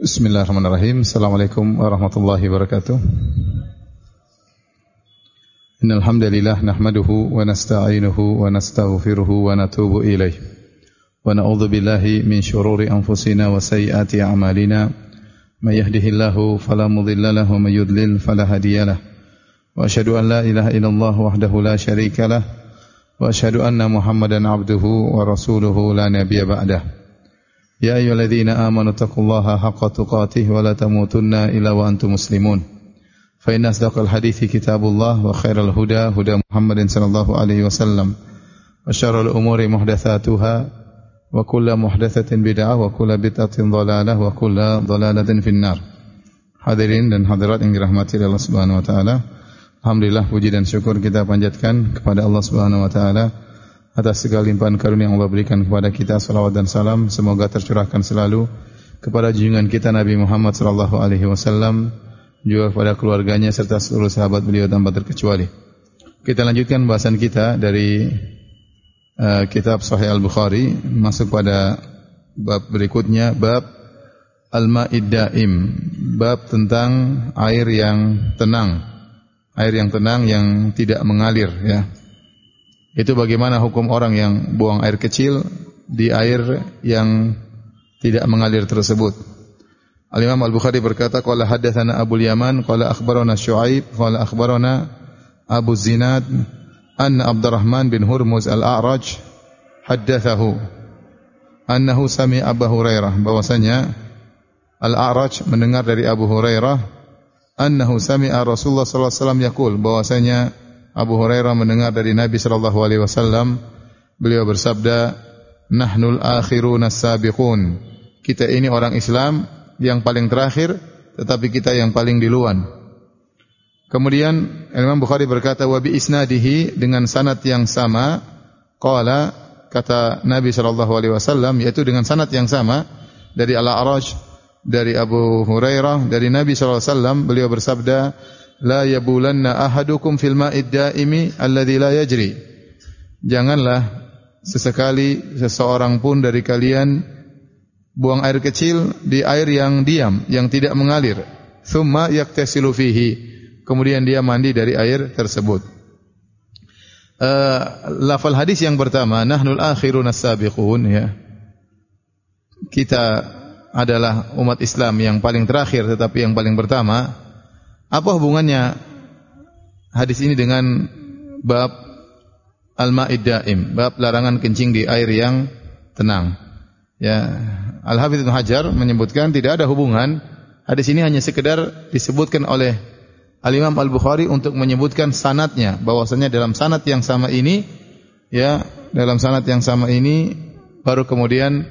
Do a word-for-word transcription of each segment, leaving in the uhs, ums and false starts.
Bismillahirrahmanirrahim. Assalamualaikum warahmatullahi wabarakatuh. Innal hamdalillah nahmaduhu wa nasta'inuhu wa nastaghfiruhu wa natubu ilaih. Wa na'udzu billahi min shururi anfusina wa sayyiati a'malina. May yahdihillahu fala mudilla lahu wa may yudlil fala hadiyalah. Wa asyhadu an la ilaha illallah wahdahu la syarika lah wa asyhadu anna Muhammadan 'abduhu wa rasuluhu la nabiyya ba'dah. Ya ayyuhalladzina amanu taqullaha haqqa tuqatih wa la tamutunna illa wa antum muslimun. Fa inna asdaqal hadithi kitabullah wa khairal huda huda Muhammadin sallallahu alaihi wasallam. Wa syarrul umuri muhdatsatuha wa kullu muhdatsatin bid'ah wa kullu bid'atin dhalalah wa kullu dhalalatin finnar. Hadirin dan hadirat yang dirahmati Allah Subhanahu wa taala. Alhamdulillah puji dan syukur kita panjatkan kepada Allah Subhanahu wa taala atas segala limpahan karunia yang Allah berikan kepada kita. Salawat dan salam semoga tercurahkan selalu kepada junjungan kita Nabi Muhammad sallallahu alaihi wasallam, juga kepada keluarganya serta seluruh sahabat beliau tanpa terkecuali. Kita lanjutkan bahasan kita dari uh, kitab Sahih Al-Bukhari, masuk pada bab berikutnya, bab Al-Ma'id Daim, bab tentang air yang tenang, air yang tenang yang tidak mengalir, ya. Itu bagaimana hukum orang yang buang air kecil di air yang tidak mengalir tersebut. Al-Imam Al-Bukhari berkata, qala haddatsana Abul Yaman, qala akhbarana Syu'aib, qala akhbarana Abu Zinad, anna Abdurrahman bin Hurmuz Al-A'raj haddatsahu annahu sami'a Abu Hurairah, bahwasanya Al-A'raj mendengar dari Abu Hurairah, annahu sami'a Rasulullah sallallahu alaihi wasallam yaqul, bahwasanya Abu Hurairah mendengar dari Nabi sallallahu alaihi wasallam, beliau bersabda, nahnul akhiruna sabiqun, kita ini orang Islam yang paling terakhir tetapi kita yang paling duluan. Kemudian Imam Bukhari berkata, wa bi isnadihi, dengan sanad yang sama, qala, kata Nabi sallallahu alaihi wasallam, yaitu dengan sanad yang sama dari Al-A'raj, dari Abu Hurairah, dari Nabi sallallahu alaihi wasallam, beliau bersabda, la yabulanna ahadukum fil ma'id daimi alladzi la yajri, janganlah sesekali seseorang pun dari kalian buang air kecil di air yang diam, yang tidak mengalir. Tsumma yaktasilu fihi, kemudian dia mandi dari air tersebut. Uh, lafal hadis yang pertama, nahnul akhirun as-sabiqun, ya, kita adalah umat Islam yang paling terakhir tetapi yang paling pertama. Apa hubungannya hadis ini dengan bab Al-Ma'id Daim, bab larangan kencing di air yang tenang? Ya, Al-Hafidz Ibnu Hajar menyebutkan tidak ada hubungan. Hadis ini hanya sekedar disebutkan oleh Al-Imam Al-Bukhari untuk menyebutkan sanadnya, bahwasanya dalam sanad yang sama ini, ya, dalam sanad yang sama ini baru kemudian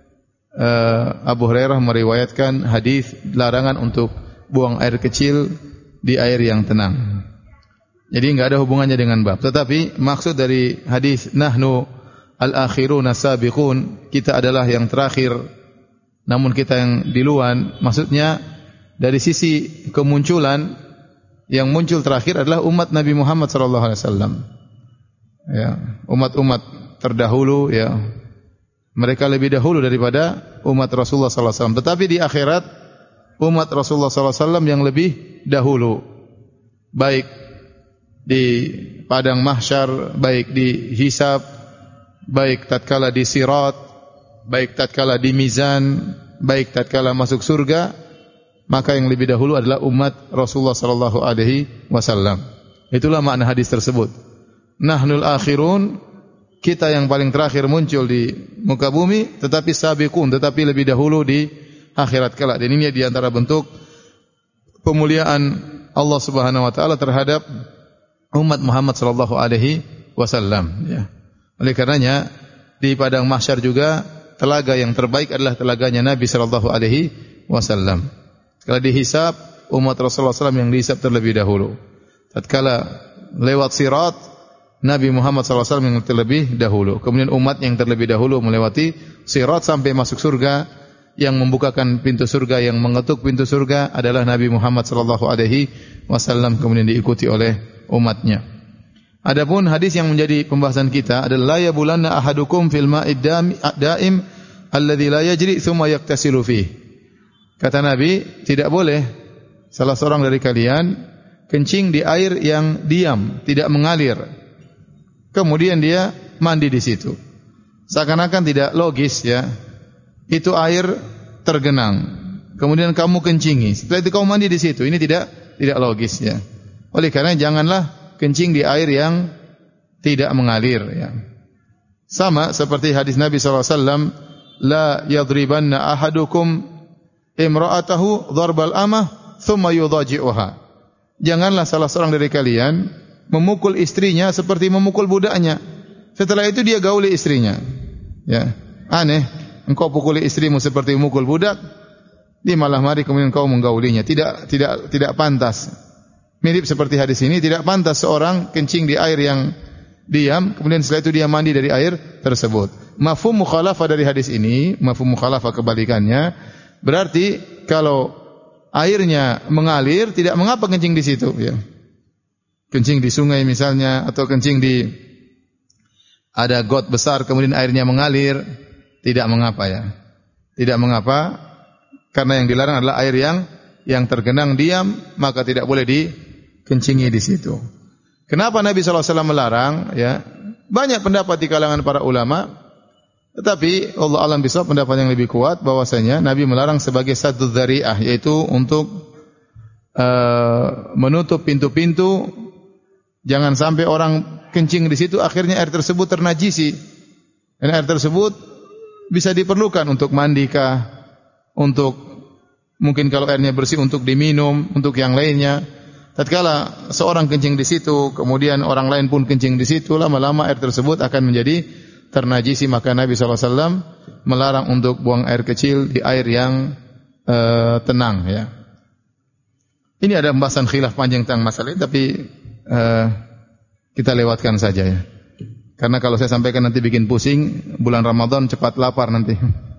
uh, Abu Hurairah meriwayatkan hadis larangan untuk buang air kecil di air yang tenang. Jadi enggak ada hubungannya dengan bab. Tetapi maksud dari hadis nahnu al-akhiruna sabiqun, kita adalah yang terakhir namun kita yang duluan, maksudnya dari sisi kemunculan, yang muncul terakhir adalah umat Nabi Muhammad sallallahu alaihi wasallam. Ya, umat-umat terdahulu, ya, mereka lebih dahulu daripada umat Rasulullah sallallahu alaihi wasallam. Tetapi di akhirat umat Rasulullah sallallahu alaihi wasallam yang lebih dahulu, baik di padang mahsyar, baik di hisab, baik tatkala di sirat, baik tatkala di mizan, baik tatkala masuk surga, maka yang lebih dahulu adalah umat Rasulullah sallallahu alaihi wasallam. Itulah makna hadis tersebut. Nahnul akhirun, kita yang paling terakhir muncul di muka bumi, tetapi sabiqun, tetapi lebih dahulu di akhirat kelak. Dan ini di antara bentuk pemuliaan Allah Subhanahu wa taala terhadap umat Muhammad sallallahu alaihi wasallam, ya. Oleh karenanya di padang mahsyar juga telaga yang terbaik adalah telaganya Nabi sallallahu alaihi wasallam. Kalau dihisab, umat Rasulullah sallallahu alaihi wasallam yang dihisab terlebih dahulu. Tatkala lewat sirat, Nabi Muhammad sallallahu alaihi wasallam yang terlebih dahulu. Kemudian umat yang terlebih dahulu melewati sirat sampai masuk surga. Yang membukakan pintu surga, yang mengetuk pintu surga adalah Nabi Muhammad sallallahu alaihi wasallam, kemudian diikuti oleh umatnya. Adapun hadis yang menjadi pembahasan kita adalah la yabulanna ahadukum fil ma'id daim alladzi la yajri tsumma yaktasilu fihi. Kata Nabi, tidak boleh salah seorang dari kalian kencing di air yang diam, tidak mengalir. Kemudian dia mandi di situ. Seakan-akan tidak logis ya. Itu air tergenang. Kemudian kamu kencingi. Setelah itu kamu mandi di situ. Ini tidak tidak logis ya. Oleh karena janganlah kencing di air yang tidak mengalir ya. Sama seperti hadis Nabi sallallahu alaihi wasallam, la yadribanna ahadukum imra'atahu dharbal amah thumma yudhaji'uha. Janganlah salah seorang dari kalian memukul istrinya seperti memukul budaknya. Setelah itu dia gauli istrinya. Ya, aneh, engkau pukuli istrimu seperti memukul budak, di malam hari kemudian engkau menggaulinya. Tidak tidak tidak pantas. Mirip seperti hadis ini, tidak pantas seorang kencing di air yang diam, kemudian setelah itu dia mandi dari air tersebut. Mafhum mukhalafah dari hadis ini, mafhum mukhalafah kebalikannya, berarti kalau airnya mengalir tidak mengapa kencing di situ ya. Kencing di sungai misalnya atau kencing di ada got besar kemudian airnya mengalir, tidak mengapa ya. Tidak mengapa karena yang dilarang adalah air yang yang tergenang diam, maka tidak boleh dikencingi di situ. Kenapa Nabi sallallahu alaihi wasallam melarang ya? Banyak pendapat di kalangan para ulama, tetapi Allah alam bisawab pendapat yang lebih kuat bahwasanya Nabi melarang sebagai satu dzari'ah, yaitu untuk uh, menutup pintu-pintu jangan sampai orang kencing di situ akhirnya air tersebut ternajisi. Dan air tersebut bisa diperlukan untuk mandikah, untuk mungkin kalau airnya bersih untuk diminum, untuk yang lainnya. Tatkala seorang kencing di situ, kemudian orang lain pun kencing di situ, lama-lama air tersebut akan menjadi ternajisi. Maka Nabi sallallahu alaihi wasallam melarang untuk buang air kecil di air yang uh, tenang ya. Ini ada pembahasan khilaf panjang tentang masalah ini, tapi uh, kita lewatkan saja ya. Karena kalau saya sampaikan nanti bikin pusing, bulan Ramadan cepat lapar nanti.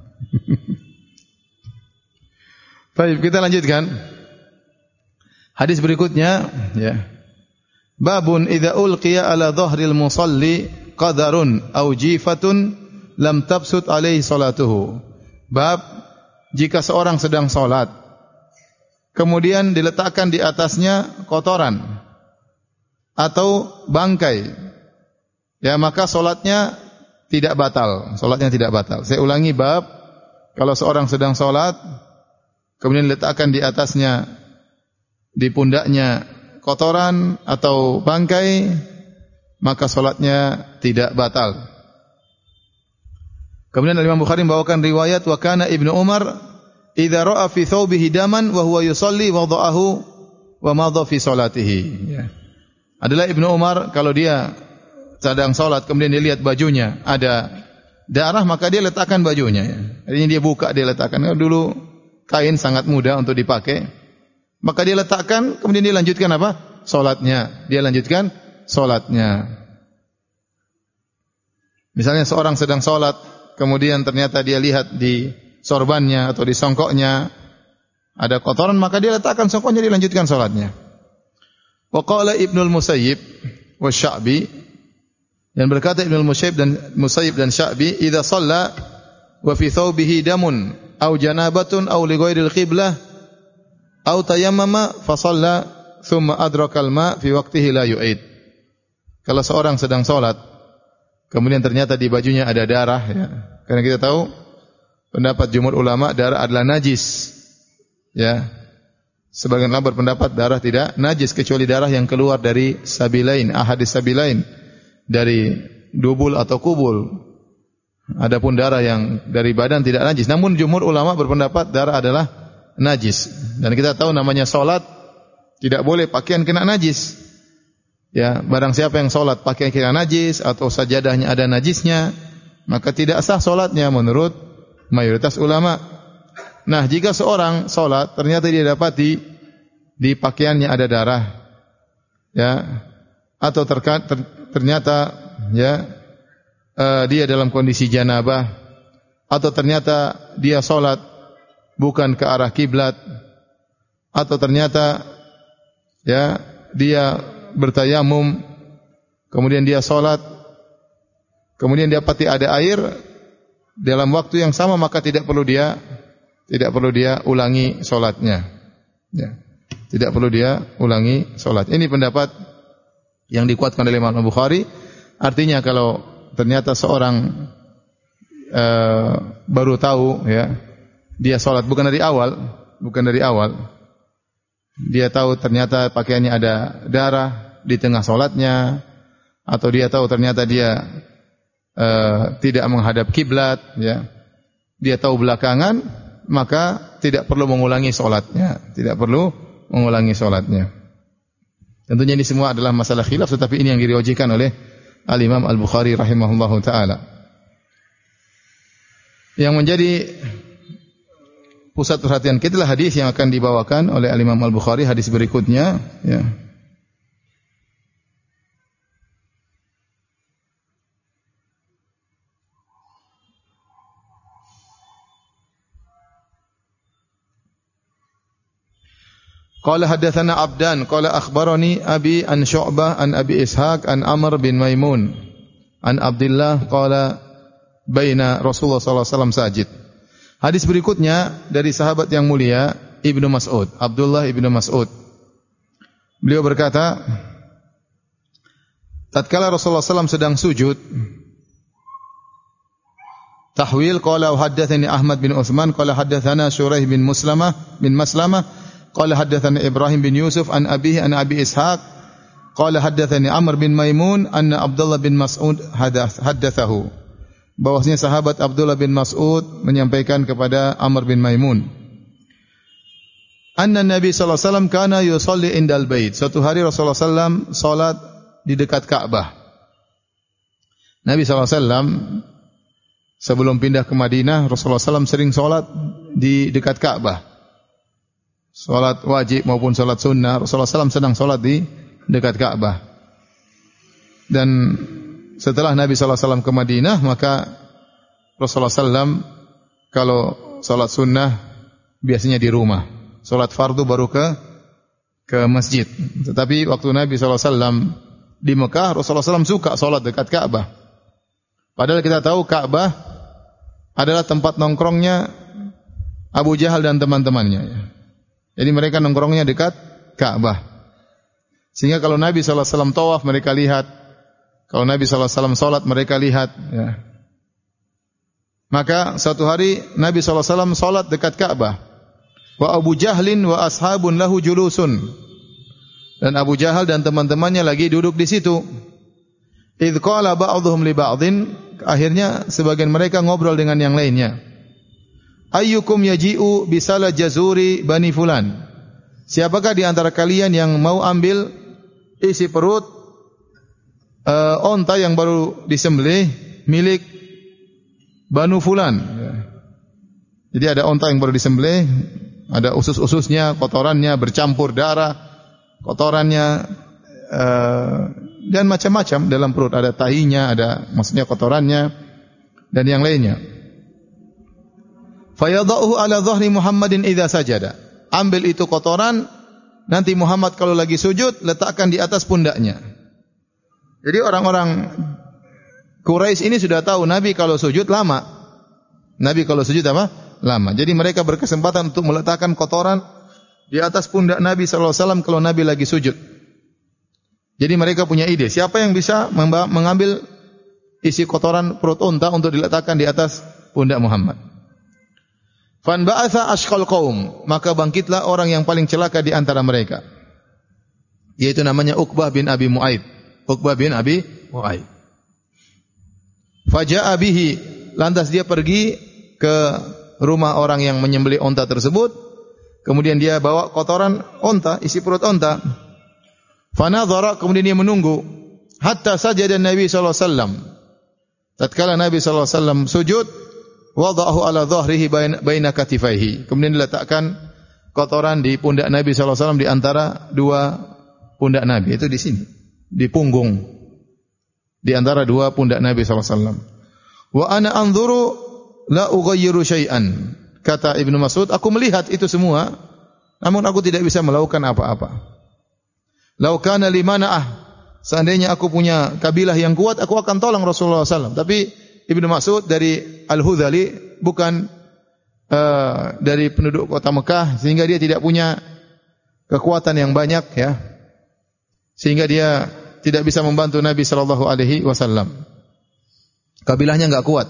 Baik, kita lanjutkan. Hadis berikutnya ya. Babun idza ulqiya ala dhahril musalli qadarun aw jifatun lam tabsut alaihi salatuhu. Bab jika seorang sedang salat kemudian diletakkan di atasnya kotoran atau bangkai, ya maka salatnya tidak batal, salatnya tidak batal. Saya ulangi, bab kalau seorang sedang salat kemudian diletakkan di atasnya, di pundaknya kotoran atau bangkai, maka salatnya tidak batal. Kemudian Imam Bukhari membawakan riwayat wa kana Ibnu Umar idza ra'a fi thawbihi daman wa huwa yusalli wada'ahu wa madha fi salatihi. Ya. Adalah Ibnu Umar kalau dia sedang salat kemudian dia lihat bajunya ada darah, maka dia letakkan bajunya ya. Artinya dia buka, dia letakkan. Dulu kain sangat mudah untuk dipakai. Maka dia letakkan, kemudian dia lanjutkan apa? Salatnya. Dia lanjutkan salatnya. Misalnya seorang sedang salat, kemudian ternyata dia lihat di sorbannya atau di songkoknya ada kotoran, maka dia letakkan songkoknya, dia lanjutkan salatnya. Wa qala Ibnul Musayyib wa Sya'bi, dan berkata Ibnul Musayyib dan Musayyib dan Sya'bi, idza shalla wa fi thawbihi damun aw janabatun aw li ghairil qiblah aw tayammama fa shalla thumma adraka al-ma fi waqtihi la yu'id. Kalau seorang sedang salat kemudian ternyata di bajunya ada darah ya. Karena kita tahu pendapat jumhur ulama darah adalah najis. Ya. Sebagian ulama berpendapat darah tidak najis kecuali darah yang keluar dari sabilain, ahadis sabilain, dari dubul atau kubul. Adapun darah yang dari badan tidak najis. Namun jumhur ulama berpendapat darah adalah najis. Dan kita tahu namanya salat tidak boleh pakaian kena najis. Ya, barang siapa yang salat pakaian kena najis atau sajadahnya ada najisnya, maka tidak sah salatnya menurut mayoritas ulama. Nah, jika seorang salat ternyata dia dapati di pakaiannya ada darah, ya, atau terka, ter, ternyata ya uh, dia dalam kondisi janabah, atau ternyata dia salat bukan ke arah kiblat, atau ternyata ya dia bertayamum kemudian dia salat kemudian dia dapati ada air dalam waktu yang sama, maka tidak perlu dia Tidak perlu dia ulangi salatnya. Ya. Tidak perlu dia ulangi salat. Ini pendapat yang dikuatkan oleh Imam Al-Bukhari. Artinya kalau ternyata seorang uh, baru tahu ya, dia salat bukan dari awal, bukan dari awal. Dia tahu ternyata pakaiannya ada darah di tengah salatnya, atau dia tahu ternyata dia uh, tidak menghadap kiblat ya. Dia tahu belakangan, maka tidak perlu mengulangi salatnya, tidak perlu mengulangi salatnya. Tentunya ini semua adalah masalah khilaf, tetapi ini yang diriwayatkan oleh Al-Imam Al-Bukhari rahimahullahu taala. Yang menjadi pusat perhatian kita adalah hadis yang akan dibawakan oleh Al-Imam Al-Bukhari, hadis berikutnya ya. Qala haddatsana Abdan qala akhbarani Abi an Syu'bah an Abi Ishaq an Amr bin Maimun an Abdullah qala baina Rasulullah sallallahu alaihi wasallam sajid. Hadis berikutnya dari sahabat yang mulia Ibnu Mas'ud, Abdullah Ibnu Mas'ud. Beliau berkata, tatkala Rasulullah sallallahu alaihi wasallam sedang sujud, tahwil qala haddatsani Ahmad bin Utsman qala haddatsana Syuraih bin Muslamah bin Maslamah qala haddatsana Ibrahim bin Yusuf an abihi an Abi Ishaq qala haddatsani Amr bin Maimun anna Abdullah bin Mas'ud haddatsahu. Bahwasanya sahabat Abdullah bin Mas'ud menyampaikan kepada Amr bin Maimun, anna Nabi sallallahu alaihi wasallam kana yusalli indal bait. Suatu hari Rasulullah sallallahu alaihi wasallam salat di dekat Ka'bah. Nabi sallallahu alaihi wasallam sebelum pindah ke Madinah, Rasulullah sallallahu alaihi wasallam sering salat di dekat Ka'bah. Salat wajib maupun salat sunnah, Rasulullah sallallahu alaihi wasallam sedang salat di dekat Ka'bah. Dan setelah Nabi sallallahu alaihi wasallam ke Madinah, maka Rasulullah sallallahu alaihi wasallam kalau salat sunnah biasanya di rumah. Salat fardu baru ke ke masjid. Tetapi waktu Nabi sallallahu alaihi wasallam di Mekah, Rasulullah sallallahu alaihi wasallam suka salat dekat Ka'bah. Padahal kita tahu Ka'bah adalah tempat nongkrongnya Abu Jahal dan teman-temannya. Jadi mereka nongkrongnya dekat Ka'bah. Sehingga kalau Nabi sallallahu alaihi wasallam tawaf, mereka lihat. Kalau Nabi sallallahu alaihi wasallam salat, mereka lihat ya. Maka suatu hari Nabi sallallahu alaihi wasallam salat dekat Ka'bah. Wa Abu Jahlin wa ashabun lahu julusun. Dan Abu Jahal dan teman-temannya lagi duduk di situ. Idz qala ba'dhum li ba'dhin, akhirnya sebagian mereka ngobrol dengan yang lainnya. Ayyukum yaji'u bisala jazuri bani fulan. Siapakah di antara kalian yang mau ambil isi perut uh, onta yang baru disembelih milik Banu Fulan. Jadi ada onta yang baru disembelih, ada usus-ususnya, kotorannya bercampur darah, kotorannya uh, dan macam-macam dalam perut. Ada tahinya, ada maksudnya kotorannya dan yang lainnya. Fayadhahu ala dhahri Muhammadin idza sajada. Ambil itu kotoran, nanti Muhammad kalau lagi sujud letakkan di atas pundaknya. Jadi orang-orang Quraisy ini sudah tahu Nabi kalau sujud lama. Nabi kalau sujud apa? Lama. Jadi mereka berkesempatan untuk meletakkan kotoran di atas pundak Nabi sallallahu alaihi wasallam kalau Nabi lagi sujud. Jadi mereka punya ide, siapa yang bisa mengambil isi kotoran perut unta untuk diletakkan di atas pundak Muhammad. Fan ba'atha ashqal qaum, maka bangkitlah orang yang paling celaka di antara mereka, yaitu namanya Uqbah bin Abi Mu'aid. Uqbah bin Abi Mu'aid. Faja'a bihi, lantas dia pergi ke rumah orang yang menyembelih unta tersebut, kemudian dia bawa kotoran unta, isi perut unta. Fanadhara, kemudian dia menunggu hatta sajada Nabi sallallahu alaihi wasallam. Tatkala Nabi sallallahu alaihi wasallam sujud, wada'ahu ala dhahrihi baina katifaihi. Kemudian diletakkan kotoran di pundak Nabi sallallahu alaihi wasallam di antara dua pundak Nabi, itu di sini, di punggung. Di antara dua pundak Nabi sallallahu alaihi wasallam. Wa ana anzuru la ughayyiru syai'an. Kata Ibnu Mas'ud, aku melihat itu semua, namun aku tidak bisa melakukan apa-apa. Lau kana limana'ah, seandainya aku punya kabilah yang kuat, aku akan tolong Rasulullah sallallahu alaihi wasallam. Tapi Ibnu Mas'ud dari Al-Hudhali bukan uh, dari penduduk kota Mekah sehingga dia tidak punya kekuatan yang banyak ya. Sehingga dia tidak bisa membantu Nabi sallallahu alaihi wasallam. Kabilahnya enggak kuat.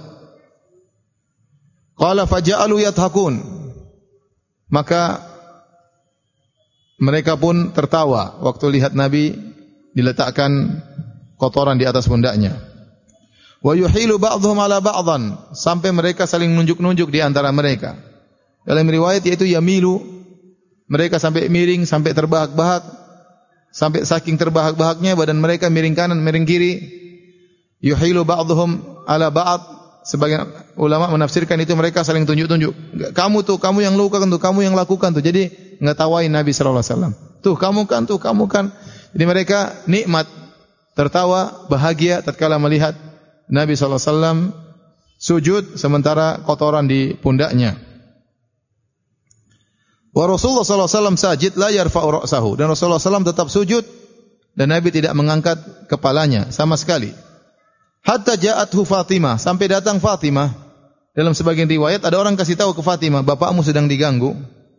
Qala faja'alu yadhakun. Maka mereka pun tertawa waktu lihat Nabi diletakkan kotoran di atas pundaknya. Wa yuhilu ba'dhum 'ala ba'dhan, sampai mereka saling nunjuk-nunjuk di antara mereka. Dalam riwayat yaitu yamilu, mereka sampai miring, sampai terbahak-bahak, sampai saking terbahak-bahaknya badan mereka miring kanan, miring kiri. Yuhilu ba'dhum 'ala ba'd, sebagian ulama menafsirkan itu mereka saling tunjuk-tunjuk. Kamu tuh, kamu yang lakukan tuh, kamu yang lakukan tuh. Jadi ngetawain Nabi sallallahu alaihi wasallam. Tuh kamu kan, tuh kamu kan. Jadi mereka nikmat, tertawa, bahagia tatkala melihat Nabi sallallahu alaihi wasallam sujud sementara kotoran di pundaknya. Wa Rasulullah sallallahu alaihi wasallam sajid la yarfa'u ra'sahu, dan Rasulullah sallallahu alaihi wasallam tetap sujud dan Nabi tidak mengangkat kepalanya sama sekali. Hatta ja'athu Fatimah, sampai datang Fatimah. Dalam sebagian riwayat ada orang kasih tahu ke Fatimah, bapakmu sedang diganggu.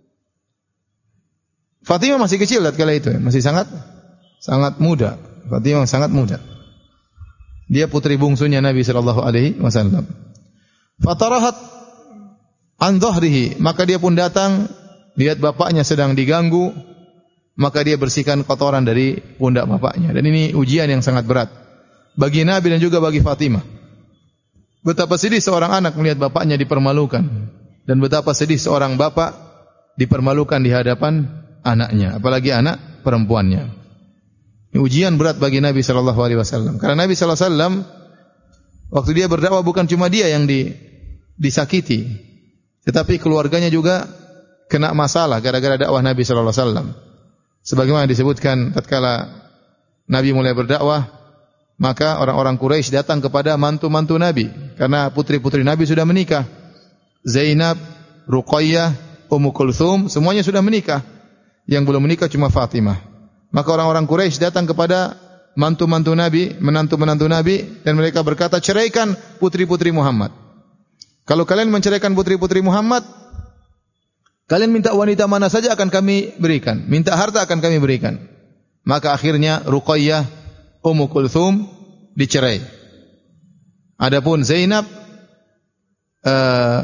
Fatimah masih kecil tatkala itu, masih sangat sangat muda. Fatimah sangat muda. Dia putri bungsunya Nabi sallallahu alaihi wasallam. Fatarahat an dhahrihi, maka dia pun datang lihat bapaknya sedang diganggu, maka dia bersihkan kotoran dari pundak bapaknya. Dan ini ujian yang sangat berat bagi Nabi dan juga bagi Fatimah. Betapa sedih seorang anak melihat bapaknya dipermalukan, dan betapa sedih seorang bapak dipermalukan di hadapan anaknya, apalagi anak perempuannya. Ini ujian berat bagi Nabi sallallahu alaihi wasallam. Karena Nabi sallallahu alaihi wasallam waktu dia berdakwah bukan cuma dia yang di, disakiti, tetapi keluarganya juga kena masalah gara-gara dakwah Nabi sallallahu alaihi wasallam. Sebagaimana disebutkan tatkala Nabi mulai berdakwah, maka orang-orang Quraisy datang kepada mantu-mantu Nabi karena putri-putri Nabi sudah menikah. Zainab, Ruqayyah, Ummu Kulthum semuanya sudah menikah. Yang belum menikah cuma Fatimah. Maka orang-orang Quraisy datang kepada mantu-mantu Nabi, menantu-menantu Nabi, dan mereka berkata, ceraikan putri-putri Muhammad. Kalau kalian menceraikan putri-putri Muhammad, kalian minta wanita mana saja akan kami berikan. Minta harta akan kami berikan. Maka akhirnya Ruqayyah, Ummu Kulthum dicerai. Adapun Zainab uh,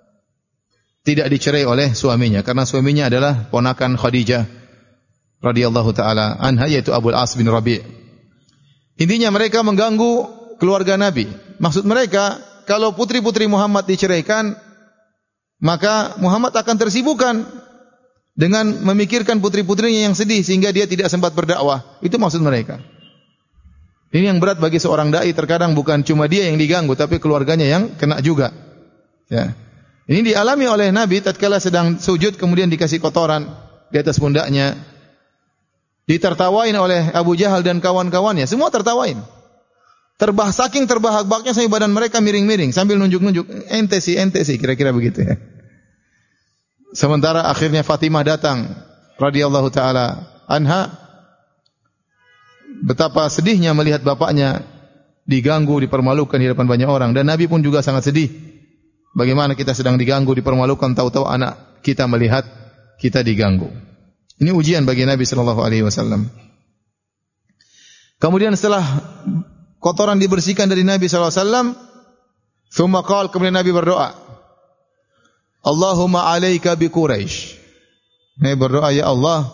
tidak dicerai oleh suaminya karena suaminya adalah ponakan Khadijah radhiyallahu taala anha, yaitu Abul As bin Rabi'. Intinya mereka mengganggu keluarga Nabi. Maksud mereka, kalau putri-putri Muhammad diceraikan, maka Muhammad akan tersibukkan dengan memikirkan putri-putrinya yang sedih sehingga dia tidak sempat berdakwah. Itu maksud mereka. Ini yang berat bagi seorang dai, terkadang bukan cuma dia yang diganggu tapi keluarganya yang kena juga. Ya. Ini dialami oleh Nabi tatkala sedang sujud kemudian dikasih kotoran di atas pundaknya. Ditertawain oleh Abu Jahal dan kawan-kawannya, semua tertawain. Terbah saking terbahak-bahaknya sampai badan mereka miring-miring sambil nunjuk-nunjuk, ente sih, ente sih, kira-kira begitu ya. Sementara akhirnya Fatimah datang radhiyallahu taala anha, betapa sedihnya melihat bapaknya diganggu, dipermalukan di depan banyak orang, dan Nabi pun juga sangat sedih. Bagaimana kita sedang diganggu, dipermalukan, tahu-tahu anak kita melihat kita diganggu. Ini ujian bagi Nabi sallallahu alaihi wasallam. Kemudian setelah kotoran dibersihkan dari Nabi sallallahu alaihi wasallam, thumma qala, kemudian Nabi berdoa, Allahumma alaika bi Quraisy. Nabi berdoa, ya Allah,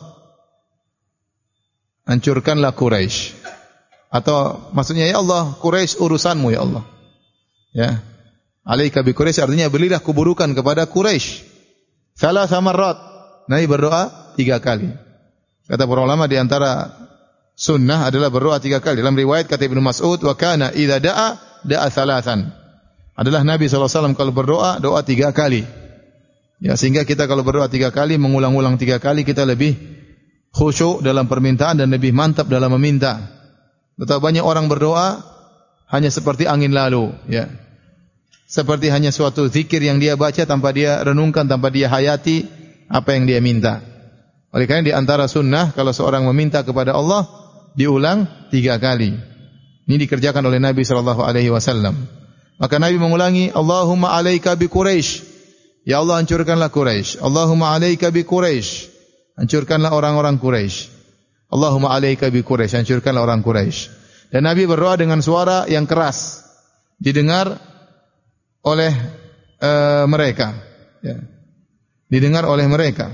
hancurkanlah Quraisy. Atau maksudnya, ya Allah, Quraisy urusanmu ya Allah. Ya. Alaika bi Quraisy artinya berilah keburukan kepada Quraisy. Thalatha marrat. Nabi berdoa tiga kali. Kata para ulama di antara sunnah adalah berdoa tiga kali. Dalam riwayat kata Ibnu Mas'ud, wa kana idza da'a da'a thalathan. Adalah Nabi sallallahu alaihi wasallam kalau berdoa, doa tiga kali. Ya, sehingga kita kalau berdoa tiga kali, mengulang-ulang tiga kali, kita lebih khusyuk dalam permintaan dan lebih mantap dalam meminta. Betapa banyak orang berdoa hanya seperti angin lalu, ya. Seperti hanya suatu zikir yang dia baca tanpa dia renungkan, tanpa dia hayati apa yang dia minta. Oleh karena di antara sunnah, kalau seorang meminta kepada Allah, diulang tiga kali. Ini dikerjakan oleh Nabi sallallahu alaihi wasallam. Maka Nabi mengulangi, Allahumma alaika bi Quraisy. Ya Allah, hancurkanlah Quraisy. Allahumma 'alaika bi Quraisy. Hancurkanlah orang-orang Quraisy. Allahumma 'alaika bi Quraisy. Hancurkanlah orang Quraisy. Dan Nabi berdoa dengan suara yang keras, didengar oleh uh, mereka. Ya. Didengar oleh mereka.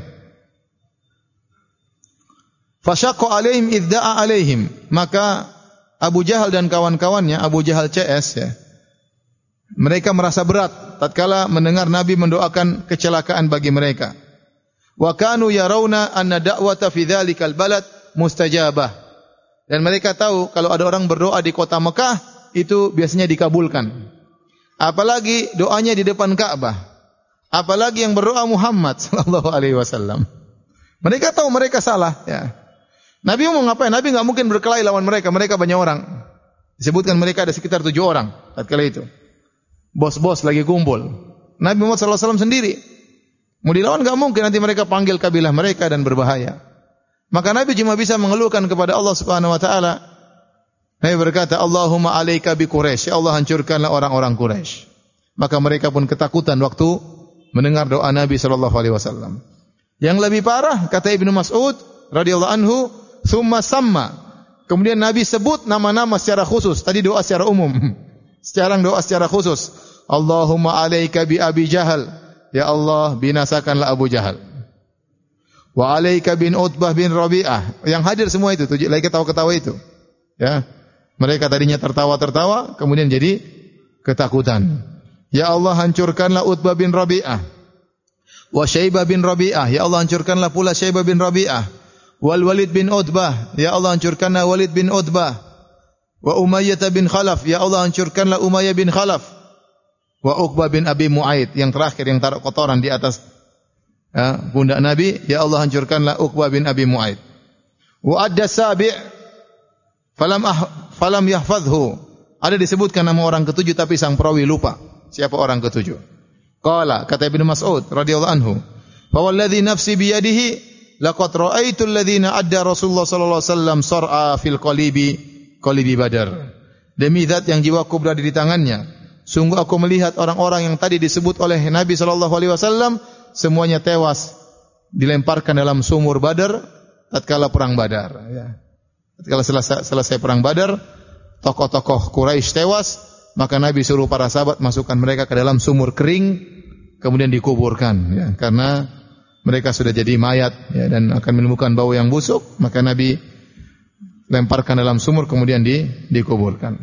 Fasyaqqa 'alaihim idz da'a 'alaihim. Maka Abu Jahal dan kawan-kawannya, Abu Jahal C S ya, mereka merasa berat tatkala mendengar Nabi mendoakan kecelakaan bagi mereka. Wa kanu yarawna anna da'wata fi dzalikal balad mustajabah. Dan mereka tahu kalau ada orang berdoa di kota Mekah itu biasanya dikabulkan. Apalagi doanya di depan Ka'bah. Apalagi yang berdoa Muhammad sallallahu alaihi wasallam. Mereka tahu mereka salah ya. Nabi mau ngapain? Nabi enggak mungkin berkelahi lawan mereka. Mereka banyak orang. Disebutkan mereka ada sekitar tujuh orang tatkala itu. Bos-bos lagi kumpul. Nabi Muhammad sallallahu alaihi wasallam sendiri. Mau dilawan enggak mungkin, nanti mereka panggil kabilah mereka dan berbahaya. Maka Nabi cuma bisa mengeluhkan kepada Allah Subhanahu wa taala. Nabi berkata, "Allahumma 'alaika bi Quraisy." Ya Allah, hancurkanlah orang-orang Quraisy. Maka mereka pun ketakutan waktu mendengar doa Nabi sallallahu alaihi wasallam. Yang lebih parah kata Ibnu Mas'ud radhiyallahu anhu, "Tsumma samma." Kemudian Nabi sebut nama-nama secara khusus. Tadi doa secara umum. Sekarang doa secara khusus. Allahumma 'alaika bi Abi Jahal. Ya Allah, binasakanlah Abu Jahal. Wa 'alaika bin Utbah bin Rabi'ah. Yang hadir semua itu, tujuh lagi ketawa-ketawa itu. Ya. Mereka tadinya tertawa-tertawa, kemudian jadi ketakutan. Ya Allah, hancurkanlah Utbah bin Rabi'ah. Wa Syaibah bin Rabi'ah. Ya Allah, hancurkanlah pula Syaibah bin Rabi'ah. Wal Walid bin Utbah. Ya Allah, hancurkanlah Walid bin Utbah. Wa Umayyah bin Khalaf. Ya Allah, hancurkanlah Umayyah bin Khalaf. Wa Uqbah bin Abi Mu'aid, yang terakhir yang taruh kotoran di atas ya, pundak Nabi. Ya Allah, hancurkanlah Uqbah bin Abi Mu'aid. Wa adda sabi' falam ah, falam yahfazhu. Ada disebutkan nama orang ketujuh tapi sang perawi lupa siapa orang ketujuh. Qala, kata Ibnu Mas'ud radhiyallahu anhu, "Fa walladzi nafsi bi yadihi laqad ra'aitu alladhina adda Rasulullah sallallahu alaihi wasallam sar'a fil qalibi qalibi Badar." Demi zat yang jiwaku berada di tangannya, sungguh aku melihat orang-orang yang tadi disebut oleh Nabi sallallahu alaihi wasallam semuanya tewas dilemparkan dalam sumur Badar tatkala perang Badar ya. Tatkala selesai, selesai perang Badar, tokoh-tokoh Quraisy tewas, maka Nabi suruh para sahabat masukkan mereka ke dalam sumur kering kemudian dikuburkan ya, karena mereka sudah jadi mayat ya, dan akan menimbulkan bau yang busuk, maka Nabi lemparkan dalam sumur kemudian di, dikuburkan.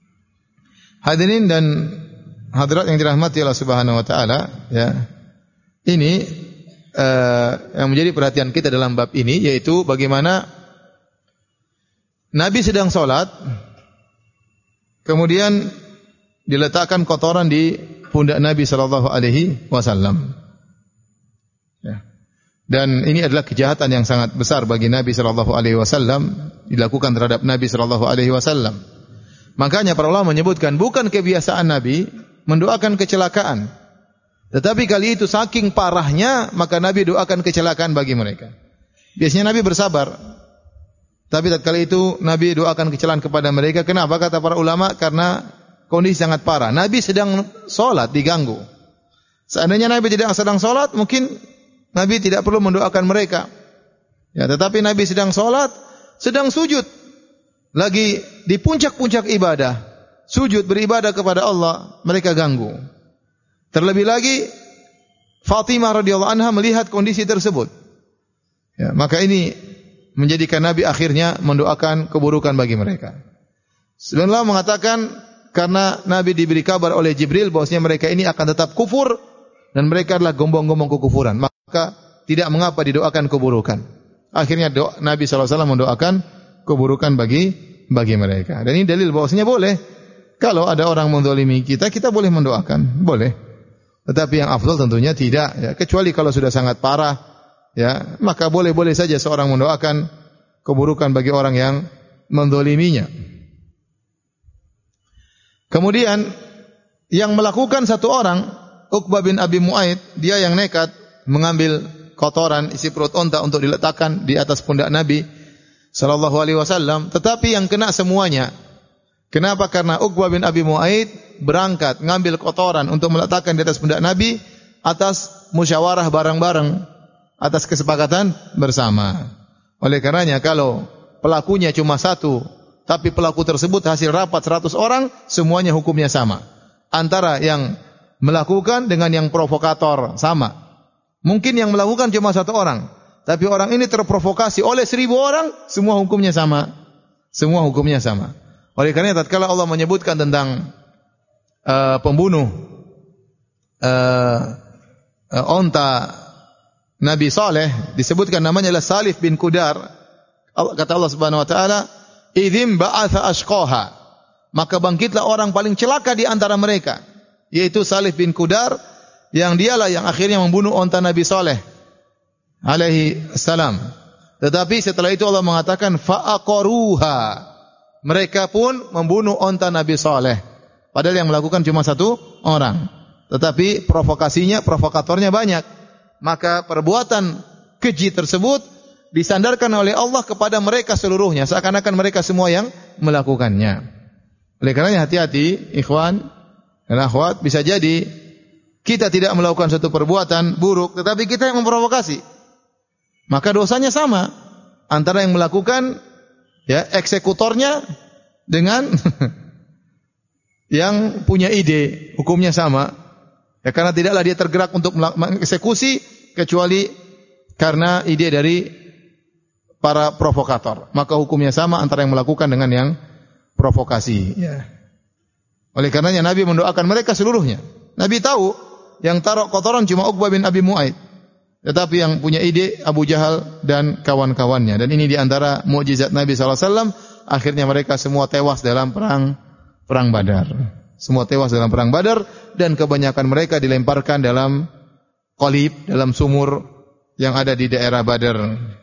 Hadirin dan hadirat yang dirahmati Allah Subhanahu wa taala ya. Ini uh, yang menjadi perhatian kita dalam bab ini, yaitu bagaimana Nabi sedang salat kemudian diletakkan kotoran di pundak Nabi sallallahu alaihi wasallam. Ya. Dan ini adalah kejahatan yang sangat besar bagi Nabi sallallahu alaihi wasallam dilakukan terhadap Nabi sallallahu alaihi wasallam. Makanya para ulama menyebutkan bukan kebiasaan Nabi mendoakan kecelakaan. Tetapi kali itu saking parahnya maka Nabi doakan kecelakaan bagi mereka. Biasanya Nabi bersabar. Tapi tatkala itu Nabi doakan kecelakaan kepada mereka. Kenapa? Kata para ulama, karena kondisi sangat parah. Nabi sedang sholat diganggu. Seandainya Nabi tidak sedang sholat, mungkin Nabi tidak perlu mendoakan mereka. Ya, tetapi Nabi sedang sholat, sedang sujud. Lagi di puncak-puncak ibadah, sujud beribadah kepada Allah, mereka ganggu. Terlebih lagi Fatimah radhiyallahu anha melihat kondisi tersebut. Ya, maka ini menjadikan Nabi akhirnya mendoakan keburukan bagi mereka. Sebenarnya mengatakan karena Nabi diberi kabar oleh Jibril bahwasanya mereka ini akan tetap kufur dan mereka adalah gombong-gombong kekufuran, maka tidak mengapa didoakan keburukan. Akhirnya doa, Nabi sallallahu alaihi wasallam mendoakan keburukan bagi bagi mereka. Dan ini dalil bahwasanya boleh kalau ada orang menzalimi kita, kita boleh mendoakan, boleh. Tetapi yang afdal tentunya tidak, ya, kecuali kalau sudah sangat parah, ya, maka boleh-boleh saja seorang mendoakan keburukan bagi orang yang menzaliminya. Kemudian yang melakukan satu orang, Uqbah bin Abi Mu'aid, dia yang nekat mengambil kotoran isi perut unta untuk diletakkan di atas pundak Nabi sallallahu alaihi wasallam, tetapi yang kena semuanya. Kenapa? Karena Uqbah bin Abi Mu'aid berangkat ngambil kotoran untuk meletakkan di atas pundak Nabi, atas musyawarah bareng-bareng, atas kesepakatan bersama. Oleh karenanya kalau pelakunya cuma satu, tapi pelaku tersebut hasil rapat seratus orang, semuanya hukumnya sama. Antara yang melakukan dengan yang provokator sama. Mungkin yang melakukan cuma satu orang, tapi orang ini terprovokasi oleh seribu orang, semua hukumnya sama. Semua hukumnya sama. Oleh karena tatkala Allah menyebutkan tentang uh, pembunuh uh, uh, onta Nabi Saleh, disebutkan namanya adalah Salif bin Qudar. Kata Allah Subhanahu wa taala, "Idzim ba'atha ashqaha." Maka bangkitlah orang paling celaka di antara mereka, yaitu Salif bin Qudar, yang dialah yang akhirnya membunuh onta Nabi Saleh alaihi salam. Tetapi setelah itu Allah mengatakan fa'aqaruha. Mereka pun membunuh onta Nabi Saleh. Padahal yang melakukan cuma satu orang. Tetapi provokasinya, provokatornya banyak. Maka perbuatan keji tersebut disandarkan oleh Allah kepada mereka seluruhnya. Seakan-akan mereka semua yang melakukannya. Oleh karenanya hati-hati, ikhwan dan akhwat, bisa jadi kita tidak melakukan satu perbuatan buruk, tetapi kita yang memprovokasi. Maka dosanya sama antara yang melakukan, ya, eksekutornya dengan yang punya ide, hukumnya sama. Ya, karena tidaklah dia tergerak untuk mengeksekusi kecuali karena ide dari para provokator. Maka hukumnya sama antara yang melakukan dengan yang provokasi. Ya. Oleh karenanya Nabi mendoakan mereka seluruhnya. Nabi tahu yang taruh kotoran cuma Uqbah bin Abi Mu'aid, tetapi yang punya ide Abu Jahal dan kawan-kawannya. Dan ini diantara mukjizat Nabi sallallahu alaihi wasallam. Akhirnya mereka semua tewas dalam perang perang Badar. Semua tewas dalam perang Badar, dan kebanyakan mereka dilemparkan dalam qalib, dalam sumur yang ada di daerah Badar.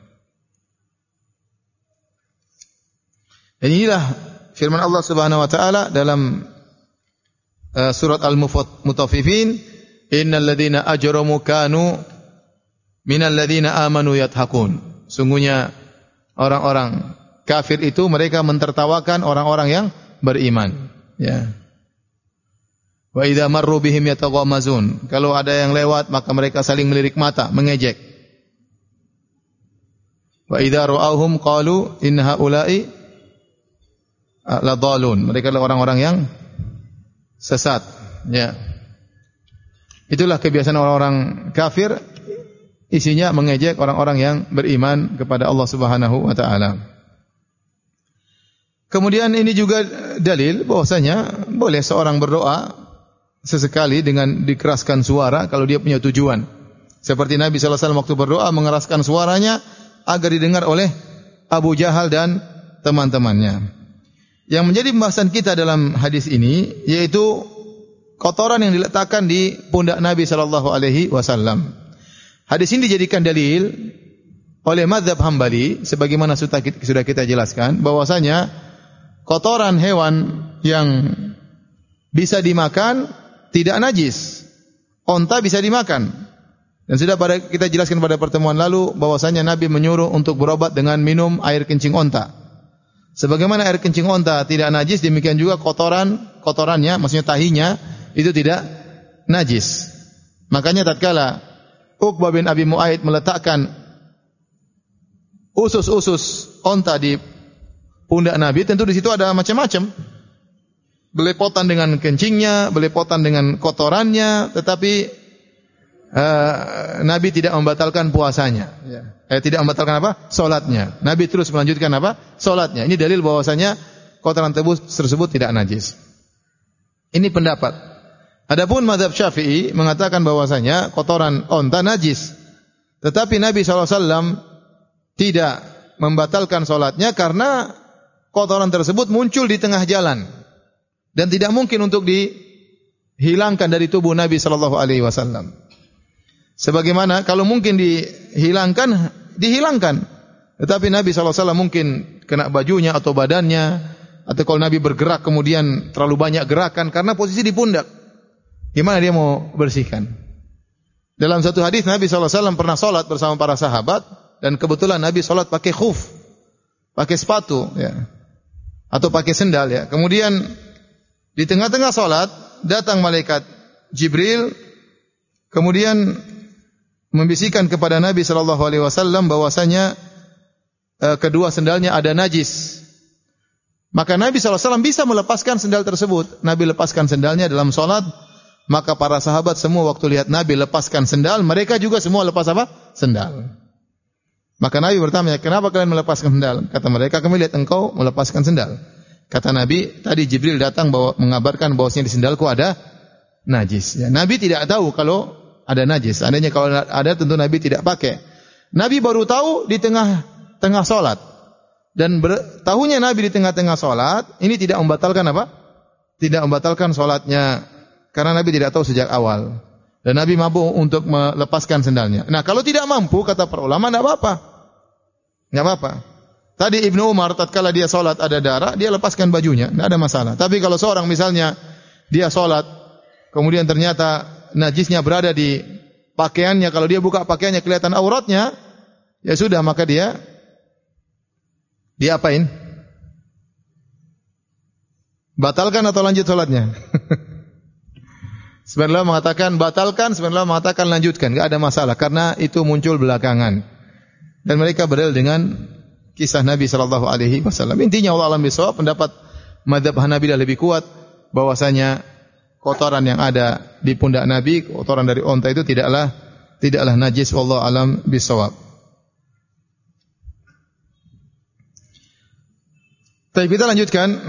Dan inilah firman Allah Subhanahu wa taala dalam uh, surat Al-Mutaffifin, "Innal ladzina ajramu kanu minal ladzina amanu yathakun." Sungguhnya orang-orang kafir itu mereka mentertawakan orang-orang yang beriman, ya. Wa idza marru bihim yataghamazun. Kalau ada yang lewat maka mereka saling melirik mata, mengejek. Wa idza ra'awhum qalu in haula'i ladhalun. Mereka adalah orang-orang yang sesat, ya. Itulah kebiasaan orang-orang kafir, isinya mengejek orang-orang yang beriman kepada Allah Subhanahu wa taala. Kemudian ini juga dalil bahwasanya boleh seorang berdoa sesekali dengan dikeraskan suara kalau dia punya tujuan. Seperti Nabi sallallahu alaihi wasallam waktu berdoa mengeraskan suaranya agar didengar oleh Abu Jahal dan teman-temannya. Yang menjadi pembahasan kita dalam hadis ini yaitu kotoran yang diletakkan di pundak Nabi sallallahu alaihi wasallam. Hadis ini dijadikan dalil oleh mazhab Hambali sebagaimana sudah kita jelaskan bahwasanya kotoran hewan yang bisa dimakan tidak najis. Onta bisa dimakan. Dan sudah pada kita jelaskan pada pertemuan lalu bahwasanya Nabi menyuruh untuk berobat dengan minum air kencing onta. Sebagaimana air kencing onta tidak najis, demikian juga kotoran kotorannya, maksudnya tahinya itu tidak najis. Makanya tatkala Uqbah bin Abi Mu'aid meletakkan usus-usus onta di pundak Nabi, tentu di situ ada macam-macam. Belepotan dengan kencingnya, belepotan dengan kotorannya, tetapi uh, Nabi tidak membatalkan puasanya. Ya. Eh, tidak membatalkan apa? Salatnya. Nabi terus melanjutkan apa? Salatnya. Ini dalil bahwasanya kotoran tersebut tidak najis. Ini pendapat. Adapun mazhab Syafi'i mengatakan bahwasanya kotoran onta najis. Tetapi Nabi sallallahu alaihi wasallam tidak membatalkan salatnya karena kotoran tersebut muncul di tengah jalan dan tidak mungkin untuk dihilangkan dari tubuh Nabi sallallahu alaihi wasallam. Sebagaimana kalau mungkin dihilangkan, dihilangkan. Tetapi Nabi sallallahu alaihi wasallam mungkin kena bajunya atau badannya, atau kalau Nabi bergerak kemudian terlalu banyak gerakan karena posisi di pundak. Gimana dia mau bersihkan? Dalam satu hadis Nabi sallallahu alaihi wasallam pernah salat bersama para sahabat dan kebetulan Nabi salat pakai khuf, pakai sepatu, ya. Atau pakai sendal, ya. Kemudian di tengah-tengah salat datang malaikat Jibril kemudian membisikkan kepada Nabi sallallahu alaihi wasallam bahwasanya uh, kedua sendalnya ada najis. Maka Nabi sallallahu alaihi wasallam bisa melepaskan sendal tersebut. Nabi lepaskan sendalnya dalam salat, maka para sahabat semua waktu lihat Nabi lepaskan sendal, mereka juga semua lepas apa? Sendal. Maka Nabi bertanya, "Kenapa kalian melepaskan sendal?" Kata mereka, "Kami lihat engkau melepaskan sendal." Kata Nabi, "Tadi Jibril datang bawa mengabarkan bahwasanya di sendalku ada najis." Ya, Nabi tidak tahu kalau ada najis. Seandainya kalau ada tentu Nabi tidak pakai. Nabi baru tahu di tengah tengah salat. Dan ber, tahunya Nabi di tengah-tengah salat, ini tidak membatalkan apa? Tidak membatalkan salatnya. Karena Nabi tidak tahu sejak awal. Dan Nabi mampu untuk melepaskan sendalnya. Nah, kalau tidak mampu, kata para ulama, tidak apa-apa. Tidak apa-apa. Tadi Ibnu Umar, tatkala dia salat ada darah, dia lepaskan bajunya. Tidak ada masalah. Tapi kalau seorang misalnya, dia salat, kemudian ternyata najisnya berada di pakaiannya, kalau dia buka pakaiannya kelihatan auratnya, ya sudah, maka dia Dia apain? Batalkan atau lanjut salatnya? Sebenarnya mengatakan batalkan, sebenarnya mengatakan lanjutkan. Enggak ada masalah karena itu muncul belakangan. Dan mereka berdalil dengan kisah Nabi sallallahu alaihi wasallam. Intinya Allah alam bisawab, pendapat mazhab Hanabilah lebih kuat bahwasanya kotoran yang ada di pundak Nabi, kotoran dari unta itu tidaklah tidaklah najis, wallahu alam bisawab. Baik, kita lanjutkan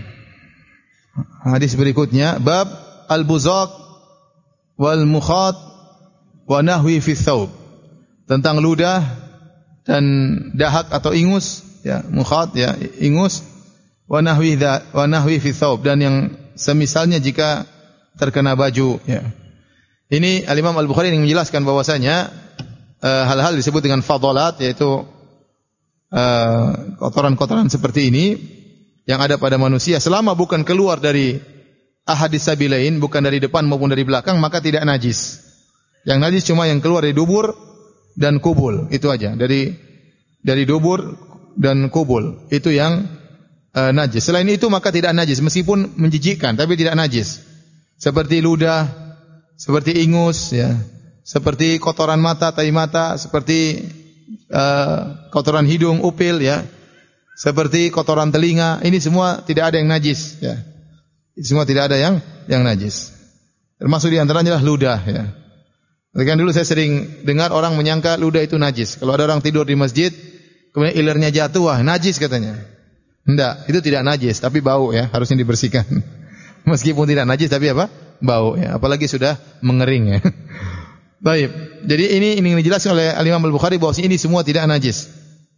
hadis berikutnya, bab al-buzaq wal mukhat wa nahwi fi thawb, tentang ludah dan dahak atau ingus, ya, mukhat ya, ingus, wa nahwi dha, wa nahwi fi thawb, dan yang semisalnya jika terkena baju, ya. Ini Al-Imam Al-Bukhari yang menjelaskan bahwasanya uh, hal-hal disebut dengan fadalat, yaitu uh, kotoran-kotoran seperti ini yang ada pada manusia, selama bukan keluar dari ahadis sabilain, bukan dari depan maupun dari belakang, maka tidak najis. Yang najis cuma yang keluar dari dubur dan kubul, itu aja. Dari dari dubur dan kubul, itu yang uh, najis. Selain itu maka tidak najis, meskipun menjijikkan tapi tidak najis. Seperti ludah, seperti ingus, ya, seperti kotoran mata, tai mata, seperti uh, kotoran hidung, upil, ya, seperti kotoran telinga, ini semua tidak ada yang najis, ya. Semua tidak ada yang yang najis. Termasuk di antaranya adalah ludah, ya. Kan dulu saya sering dengar orang menyangka ludah itu najis. Kalau ada orang tidur di masjid, kemudian ilernya jatuh, wah najis katanya. Enggak, itu tidak najis, tapi bau, ya, harusnya dibersihkan. Meskipun tidak najis tapi apa? Bau, ya. Apalagi sudah mengering, ya. Baik. Jadi ini ini dijelaskan oleh Al-Imam Al-Bukhari bahwa ini semua tidak najis.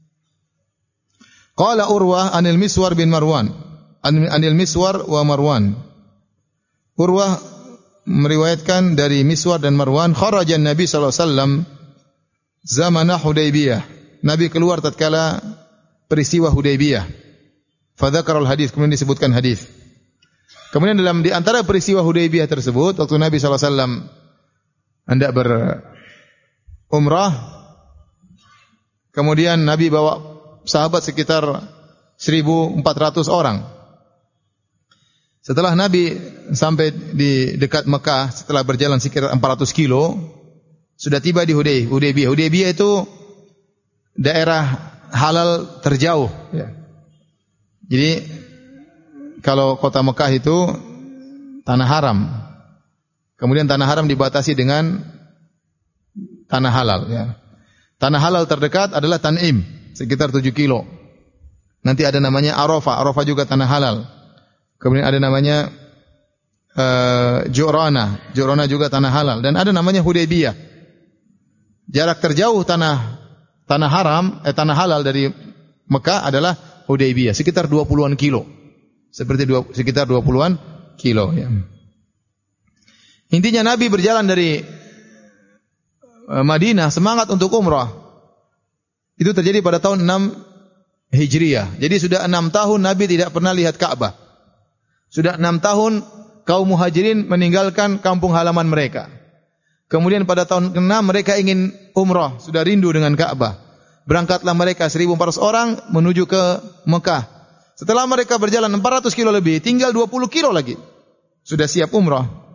Qala Urwah anil Miswar bin Marwan, anil Miswar wa Marwan. Urwah meriwayatkan dari Miswar dan Marwan, kharajan Nabi sallallahu alaihi wasallam zaman Hudaybiyah. Nabi keluar tatkala peristiwa Hudaybiyah. Fa dzakara al-hadis, kemudian disebutkan hadis. Kemudian dalam di antara peristiwa Hudaybiyah tersebut, waktu Nabi sallallahu alaihi wasallam hendak berumrah, kemudian Nabi bawa sahabat sekitar seribu empat ratus orang. Setelah Nabi sampai di dekat Mekah, setelah berjalan sekitar empat ratus kilo, sudah tiba di Hudaybiyah. Hudaybiyah itu daerah halal terjauh, ya. Jadi kalau kota Mekah itu tanah haram. Kemudian tanah haram dibatasi dengan tanah halal, ya. Tanah halal terdekat adalah Tan'im, sekitar tujuh kilo. Nanti ada namanya Arafah, Arafah juga tanah halal. Kemudian ada namanya uh, Ju'rana, Ju'rana juga tanah halal. Dan ada namanya Hudaybiyah. Jarak terjauh tanah tanah haram, eh, tanah halal dari Mekah adalah Hudaybiyah, sekitar dua puluhan kilo. Seperti dua, sekitar dua puluhan kilo, ya. Intinya Nabi berjalan dari uh, Madinah semangat untuk umrah. Itu terjadi pada tahun enam Hijriyah. Jadi sudah enam tahun Nabi tidak pernah lihat Ka'bah. Sudah enam tahun kaum muhajirin meninggalkan kampung halaman mereka. Kemudian pada tahun keenam mereka ingin umrah, sudah rindu dengan Ka'bah. Berangkatlah mereka seribu empat ratus orang menuju ke Mekah. Setelah mereka berjalan empat ratus kilo lebih, tinggal dua puluh kilo lagi. Sudah siap umrah.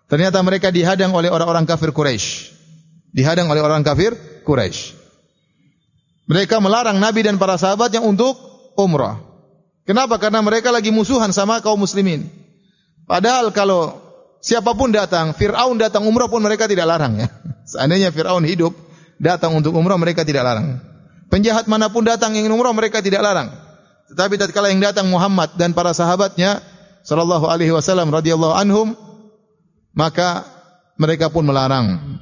Ternyata mereka dihadang oleh orang-orang kafir Quraisy. Dihadang oleh orang kafir Quraisy. Mereka melarang Nabi dan para sahabatnya untuk umrah. Kenapa? Karena mereka lagi musuhan sama kaum muslimin. Padahal kalau siapapun datang, Fir'aun datang umrah pun mereka tidak larang ya. Seandainya Fir'aun hidup, datang untuk umrah mereka tidak larang. Penjahat manapun datang ingin umrah mereka tidak larang. Tetapi tatkala yang datang Muhammad dan para sahabatnya sallallahu alaihi wasallam radhiyallahu anhum, maka mereka pun melarang.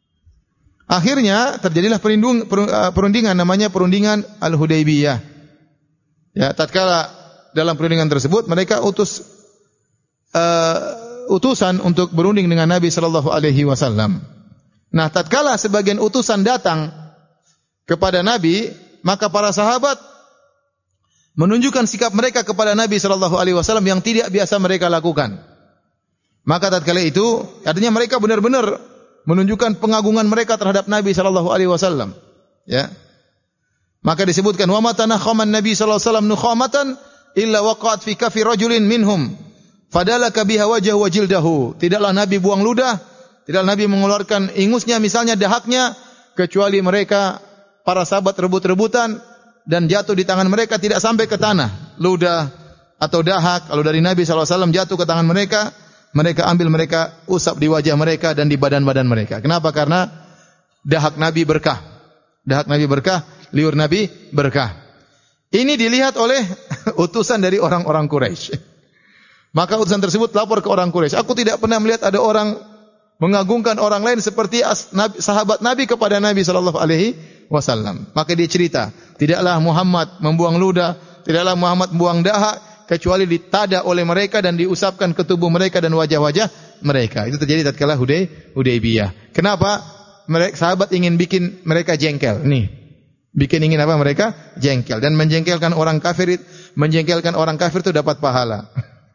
Akhirnya terjadilah perunding, perundingan namanya perundingan Al-Hudaybiyah. Ya, tatkala dalam perundingan tersebut mereka utus uh, utusan untuk berunding dengan Nabi sallallahu alaihi wasallam. Nah, tatkala sebagian utusan datang kepada Nabi, maka para sahabat menunjukkan sikap mereka kepada Nabi sallallahu alaihi wasallam yang tidak biasa mereka lakukan. Maka tatkala itu, artinya mereka benar-benar menunjukkan pengagungan mereka terhadap Nabi sallallahu alaihi wasallam. Ya. Maka disebutkan wa matanakhaman Nabi sallallahu alaihi wasallam nukhamatan illa waqa'at fi kafi rajulin minhum fadalaka biha wajhahu wa jildahu. Tidaklah Nabi buang ludah, tidaklah Nabi mengeluarkan ingusnya misalnya dahaknya kecuali mereka para sahabat rebut-rebutan dan jatuh di tangan mereka tidak sampai ke tanah. Ludah atau dahak kalau dari Nabi sallallahu alaihi wasallam jatuh ke tangan mereka, mereka ambil, mereka usap di wajah mereka dan di badan-badan mereka. Kenapa? Karena dahak Nabi berkah. Dahak Nabi berkah, liur Nabi berkah. Ini dilihat oleh utusan dari orang-orang Quraisy. Maka utusan tersebut lapor ke orang Quraisy. Aku tidak pernah melihat ada orang mengagungkan orang lain seperti as, nabi, sahabat Nabi kepada Nabi sallallahu alaihi wasallam. Maka dia cerita, tidaklah Muhammad membuang ludah, tidaklah Muhammad membuang dahak kecuali ditada oleh mereka dan diusapkan ke tubuh mereka dan wajah-wajah mereka. Itu terjadi tatkala Huday, Hudaybiyah. Kenapa? Mereka sahabat ingin bikin mereka jengkel. Nih. Bikin ingin apa mereka? Jengkel. Dan menjengkelkan orang kafir, menjengkelkan orang kafir itu dapat pahala.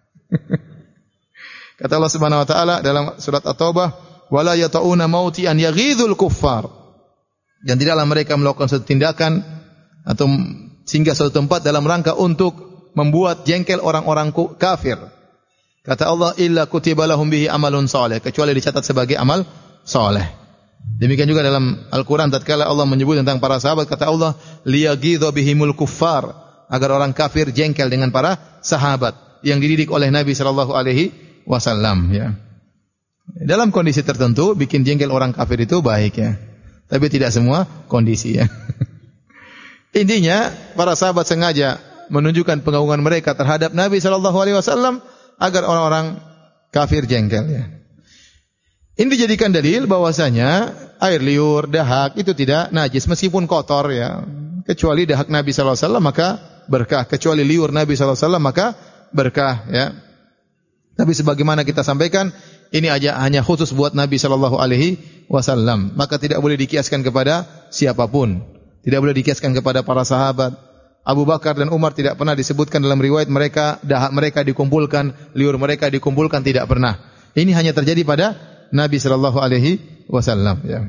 Kata Allah Subhanahu wa taala dalam surat At-Taubah, "Wala yata'una mauti an yaghidhul kuffar." Dan tidaklah mereka melakukan suatu tindakan atau singgah suatu tempat dalam rangka untuk membuat jengkel orang-orang kafir. Kata Allah, illa kutiba lahum bihi amalun saleh, kecuali dicatat sebagai amal saleh. Demikian juga dalam Al-Qur'an tatkala Allah menyebut tentang para sahabat, kata Allah, liyaghidha bihimul kuffar, agar orang kafir jengkel dengan para sahabat yang dididik oleh Nabi sallallahu alaihi wasallam ya. Dalam kondisi tertentu bikin jengkel orang kafir itu baik ya. Tapi tidak semua kondisi ya. Intinya para sahabat sengaja menunjukkan pengagungan mereka terhadap Nabi sallallahu alaihi wasallam agar orang-orang kafir jengkel ya. Ini dijadikan dalil bahwasanya air liur, dahak itu tidak najis meskipun kotor ya. Kecuali dahak Nabi sallallahu alaihi wasallam maka berkah, kecuali liur Nabi sallallahu alaihi wasallam maka berkah ya. Tapi sebagaimana kita sampaikan, ini aja hanya khusus buat Nabi sallallahu alaihi wasallam. Maka tidak boleh dikiaskan kepada siapapun. Tidak boleh dikiaskan kepada para sahabat. Abu Bakar dan Umar tidak pernah disebutkan dalam riwayat mereka, dahak mereka dikumpulkan, liur mereka dikumpulkan, tidak pernah. Ini hanya terjadi pada Nabi sallallahu alaihi wasallam ya.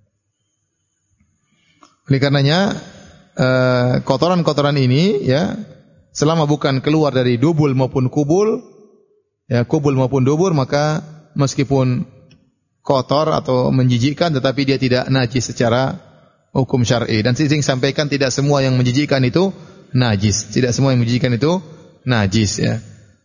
Oleh karenanya uh, kotoran-kotoran ini ya, selama bukan keluar dari dubul maupun kubul, ya kubul maupun dubur, maka meskipun kotor atau menjijikkan tetapi dia tidak najis secara hukum syar'i. Dan sering sampaikan tidak semua yang menjijikkan itu najis. Tidak semua yang menjijikkan itu najis ya.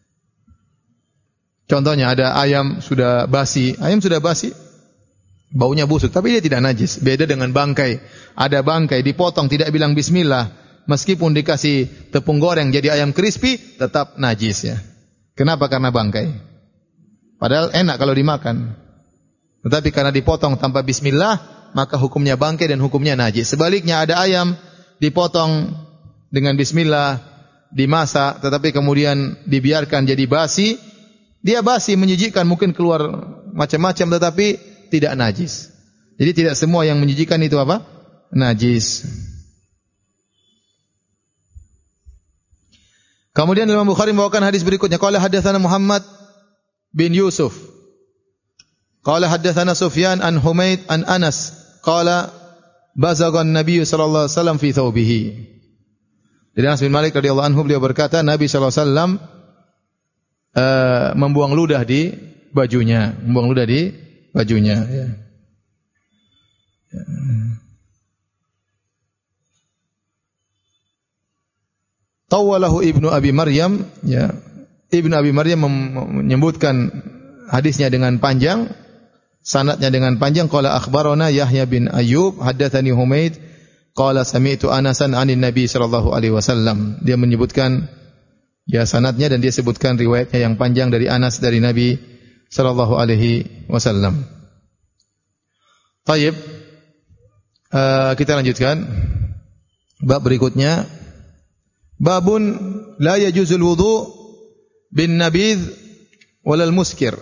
Contohnya ada ayam sudah basi, ayam sudah basi, baunya busuk tapi dia tidak najis. Beda dengan bangkai. Ada bangkai dipotong tidak bilang bismillah, meskipun dikasih tepung goreng jadi ayam crispy tetap najis ya. Kenapa? Karena bangkai. Padahal enak kalau dimakan. Tetapi karena dipotong tanpa bismillah, maka hukumnya bangkai dan hukumnya najis. Sebaliknya ada ayam dipotong dengan bismillah, dimasak, tetapi kemudian dibiarkan jadi basi. Dia basi, menjijikkan, mungkin keluar macam-macam, tetapi tidak najis. Jadi tidak semua yang menjijikkan itu apa? Najis. Kemudian Imam Bukhari membawakan hadis berikutnya. Qala haddatsana Muhammad bin Yusuf. Qala haddatsana Sufyan an Humaid an Anas. Qala bazagha an-nabiy sallallahu alaihi wasallam fi thawbihi. Dari Anas bin Malik radhiyallahu anhu beliau berkata, Nabi sallallahu alaihi wasallam uh, membuang ludah di bajunya, membuang ludah di bajunya. Ya. Ya. Tawalahu Ibnu Abi Maryam, ya. Ibnu Abi Maryam menyebutkan hadisnya dengan panjang, sanadnya dengan panjang. Qala akhbarana Yahya bin Ayyub, haddatsani Humaid, qala sami'tu Anasan 'anin Nabi sallallahu alaihi wasallam. Dia menyebutkan ya sanadnya dan dia sebutkan riwayatnya yang panjang dari Anas dari Nabi sallallahu alaihi wasallam. Baik. Uh, kita lanjutkan. Bab berikutnya, babun la yajuzul wudu bin nabidh walal muskir.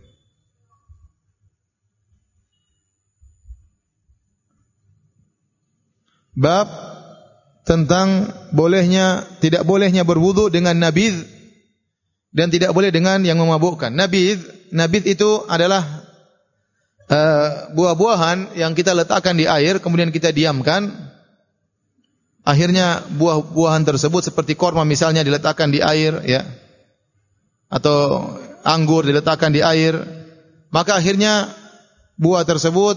Bab tentang bolehnya, tidak bolehnya berwudu dengan nabidh dan tidak boleh dengan yang memabukkan. Nabidh, nabidh itu adalah uh, buah-buahan yang kita letakkan di air kemudian kita diamkan. Akhirnya buah-buahan tersebut seperti korma misalnya diletakkan di air, ya, atau anggur diletakkan di air, maka akhirnya buah tersebut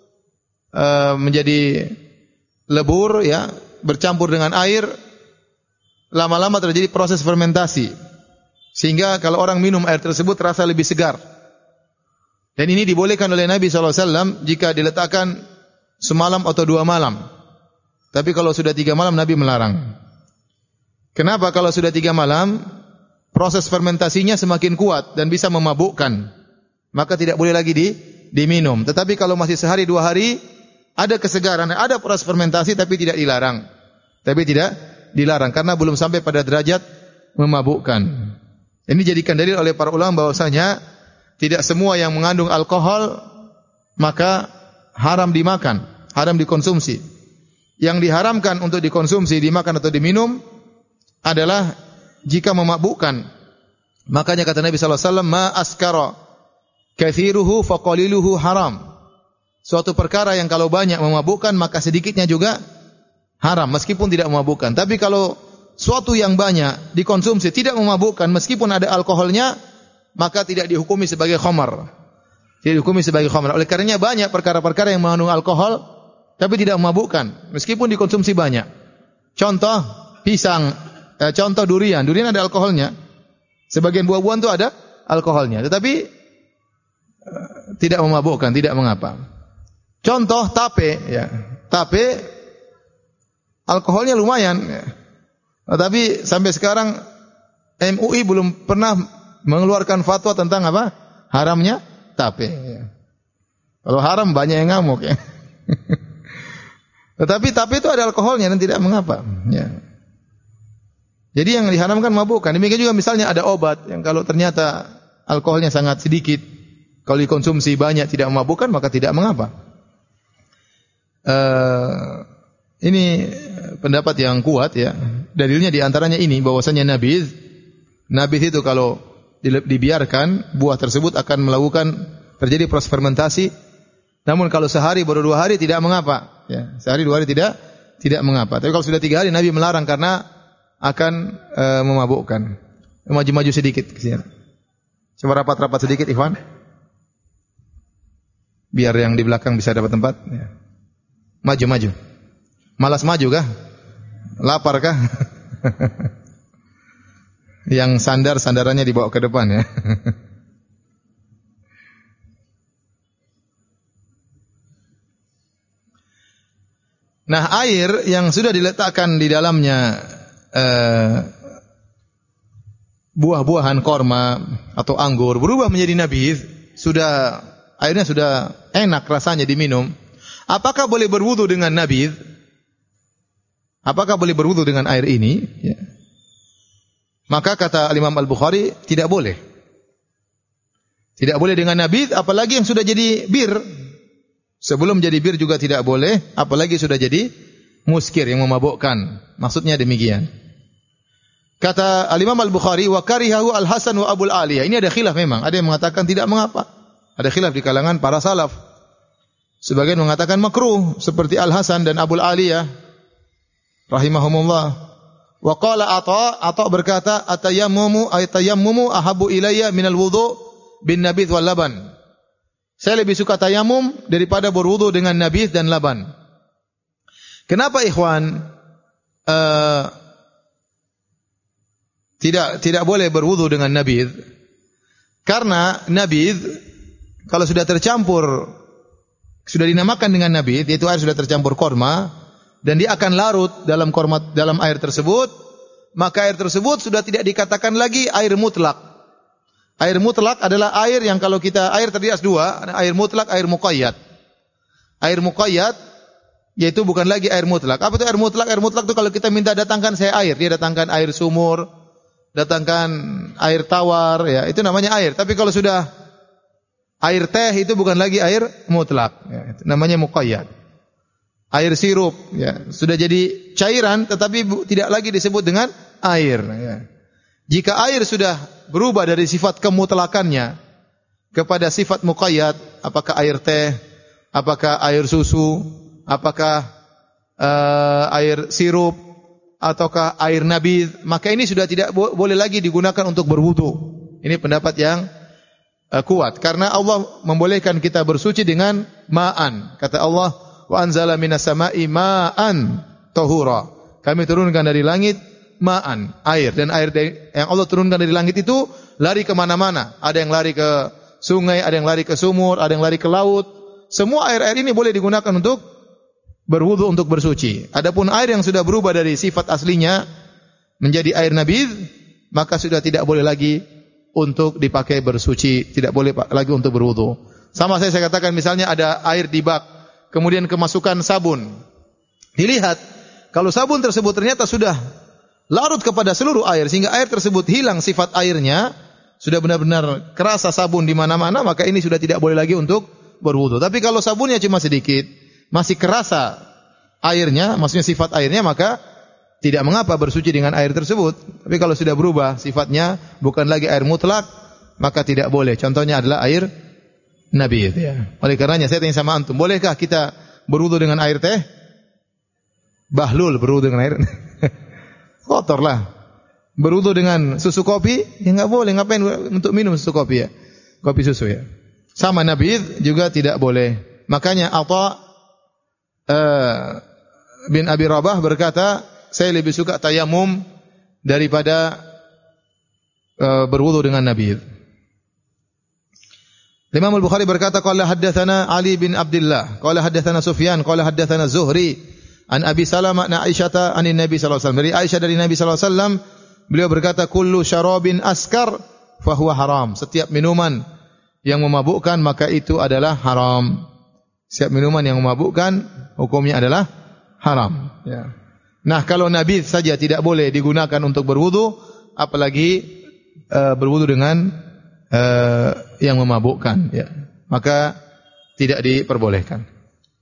uh, menjadi lebur, ya, bercampur dengan air, lama-lama terjadi proses fermentasi, sehingga kalau orang minum air tersebut terasa lebih segar. Dan ini dibolehkan oleh Nabi sallallahu alaihi wasallam jika diletakkan semalam atau dua malam. Tapi kalau sudah tiga malam Nabi melarang. Kenapa? Kalau sudah tiga malam proses fermentasinya semakin kuat dan bisa memabukkan, maka tidak boleh lagi di, diminum. Tetapi kalau masih sehari dua hari ada kesegaran, ada proses fermentasi tapi tidak dilarang. Tapi tidak dilarang karena belum sampai pada derajat memabukkan. Ini dijadikan dalil oleh para ulama bahwasanya tidak semua yang mengandung alkohol maka haram dimakan, haram dikonsumsi. Yang diharamkan untuk dikonsumsi, dimakan atau diminum adalah jika memabukkan. Makanya kata Nabi sallallahu alaihi wasallam, ma askara kathiruhu faqaliluhu haram. Suatu perkara yang kalau banyak memabukkan maka sedikitnya juga haram meskipun tidak memabukkan. Tapi kalau suatu yang banyak dikonsumsi tidak memabukkan meskipun ada alkoholnya, maka tidak dihukumi sebagai khamar. Tidak dihukumi sebagai khamar. Oleh karenanya banyak perkara-perkara yang mengandung alkohol tapi tidak memabukkan meskipun dikonsumsi banyak. Contoh pisang, eh, contoh durian. Durian ada alkoholnya. Sebagian buah-buahan itu ada alkoholnya, tetapi eh, tidak memabukkan, tidak mengapa. Contoh tape, ya. Tape alkoholnya lumayan, ya. Tetapi sampai sekarang M U I belum pernah mengeluarkan fatwa tentang apa? Haramnya tape, ya. Kalau haram banyak yang ngamuk, ya. Tetapi tape itu ada alkoholnya dan tidak mengapa, ya. Jadi yang diharamkan mabukkan. Demikian juga misalnya ada obat yang kalau ternyata alkoholnya sangat sedikit, kalau dikonsumsi banyak tidak memabukkan maka tidak mengapa. Uh, ini pendapat yang kuat, ya. Dalilnya diantaranya ini bahwasanya nabidh, nabidh itu kalau dibiarkan buah tersebut akan melakukan terjadi proses fermentasi. Namun kalau sehari baru dua hari tidak mengapa, ya. Sehari dua hari tidak tidak mengapa. Tapi kalau sudah tiga hari Nabi melarang karena akan e, memabukkan. Maju-maju sedikit ke sini. Coba rapat-rapat sedikit, Ikhwan. Biar yang di belakang bisa dapat tempat, ya. Maju-maju. Malas maju kah? Lapar kah? Yang sandar sandarannya dibawa ke depan, ya. Nah, air yang sudah diletakkan di dalamnya eh, buah-buahan korma atau anggur berubah menjadi nabidh, sudah airnya sudah enak rasanya diminum. Apakah boleh berwudu dengan nabidh? Apakah boleh berwudu dengan air ini? Ya. Maka kata Imam Al-Bukhari tidak boleh. Tidak boleh dengan nabidh, apalagi yang sudah jadi bir. Sebelum jadi bir juga tidak boleh, apalagi sudah jadi muskir yang memabukkan. Maksudnya demikian. Kata Al-Imam Al-Bukhari, wa karihahu Al-Hasan wa Abul Aliyah. Ini ada khilaf memang. Ada yang mengatakan tidak mengapa. Ada khilaf di kalangan para salaf. Sebagian mengatakan makruh, seperti Al-Hasan dan Abul Aliyah rahimahumullah. Wa qala Atha, Atha berkata, atayammumu ayatayammumu ahabbu ilayya minal wudu bin nabith wal laban. Saya lebih suka tayamum daripada berwudu dengan nabith dan laban. Kenapa ikhwan uh, tidak tidak boleh berwudu dengan nabith? Karena nabith kalau sudah tercampur, sudah dinamakan dengan nabith, yaitu air sudah tercampur korma dan dia akan larut dalam korma, dalam air tersebut, maka air tersebut sudah tidak dikatakan lagi air mutlak. Air mutlak adalah air yang kalau kita air terdiri atas dua, air mutlak, air muqayyad. Air muqayyad yaitu bukan lagi air mutlak. Apa itu air mutlak? Air mutlak itu kalau kita minta datangkan saya air, dia datangkan air sumur, datangkan air tawar, ya, itu namanya air. Tapi kalau sudah air teh itu bukan lagi air mutlak, ya, itu namanya muqayyad. Air sirup, ya, sudah jadi cairan tetapi bu, tidak lagi disebut dengan air, ya. Jika air sudah berubah dari sifat kemutlakannya kepada sifat muqayyad, apakah air teh, apakah air susu, apakah uh, air sirup, ataukah air nabith, maka ini sudah tidak bo- boleh lagi digunakan untuk berwudu. Ini pendapat yang uh, kuat. Karena Allah membolehkan kita bersuci dengan ma'an. Kata Allah, wa anzala minas sama'i ma'an tahura. Kami turunkan dari langit ma'an, air. Dan air yang Allah turunkan dari langit itu lari kemana-mana. Ada yang lari ke sungai, ada yang lari ke sumur, ada yang lari ke laut. Semua air-air ini boleh digunakan untuk berwudu, untuk bersuci. Adapun air yang sudah berubah dari sifat aslinya menjadi air nabith, maka sudah tidak boleh lagi untuk dipakai bersuci, tidak boleh lagi untuk berwudu. Sama saya saya katakan misalnya ada air di bak, kemudian kemasukan sabun. Dilihat, kalau sabun tersebut ternyata sudah larut kepada seluruh air sehingga air tersebut hilang sifat airnya, sudah benar-benar kerasa sabun di mana-mana, maka ini sudah tidak boleh lagi untuk berwudu. Tapi kalau sabunnya cuma sedikit, masih kerasa airnya, maksudnya sifat airnya, maka tidak mengapa bersuci dengan air tersebut. Tapi kalau sudah berubah sifatnya, bukan lagi air mutlak, maka tidak boleh. Contohnya adalah air nabith, ya. Oleh karenanya saya tanya sama antum, bolehkah kita berwudu dengan air teh? Bahlul berwudu dengan air kotor lah. Berwudu dengan susu kopi, ya enggak boleh. Ngapain untuk minum susu kopi, ya? Kopi susu, ya. Sama nabith juga tidak boleh. Makanya Atha uh, bin Abi Rabah berkata, saya lebih suka tayamum daripada uh, berwudu dengan nabith. Imam Al-Bukhari berkata, qala haddatsana Ali bin Abdullah, qala haddatsana Sufyan, qala haddatsana Zuhri an Abi Salamah na Aisyata anin Nabi sallallahu alaihi wasallam. Dari Aisyah dari Nabi sallallahu alaihi wasallam, beliau berkata, kullu syarabin askar fahuwa haram. Setiap minuman yang memabukkan maka itu adalah haram. Setiap minuman yang memabukkan hukumnya adalah haram, ya. Nah, kalau nabith saja tidak boleh digunakan untuk berwudu, apalagi uh, berwudu dengan uh, yang memabukkan, ya. Maka tidak diperbolehkan.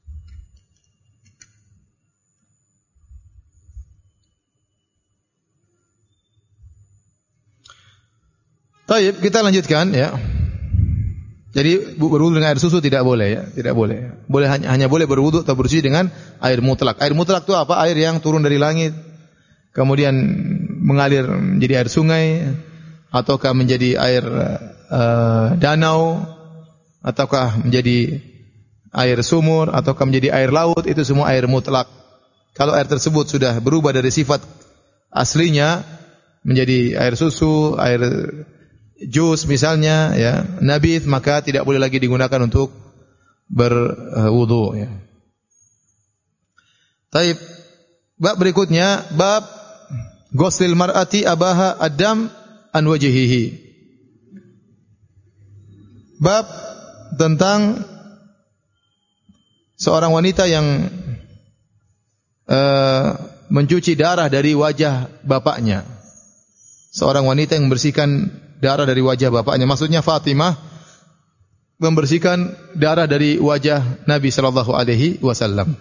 Baik, kita lanjutkan, ya. Jadi berwudu dengan air susu tidak boleh, ya, tidak boleh. Boleh hanya, hanya boleh berwudu atau bersuci dengan air mutlak. Air mutlak itu apa? Air yang turun dari langit, kemudian mengalir menjadi air sungai, ataukah menjadi air uh, danau, ataukah menjadi air sumur, ataukah menjadi air laut. Itu semua air mutlak. Kalau air tersebut sudah berubah dari sifat aslinya menjadi air susu, air jus misalnya, ya, nabith, maka tidak boleh lagi digunakan untuk berwudu, ya. Taib. Bab berikutnya, bab ghuslil mar'ati abaha ad-dam an wajhihi. Bab tentang seorang wanita yang uh, mencuci darah dari wajah bapaknya. Seorang wanita yang membersihkan darah dari wajah bapaknya. Maksudnya Fatimah membersihkan darah dari wajah Nabi sallallahu alaihi wasallam.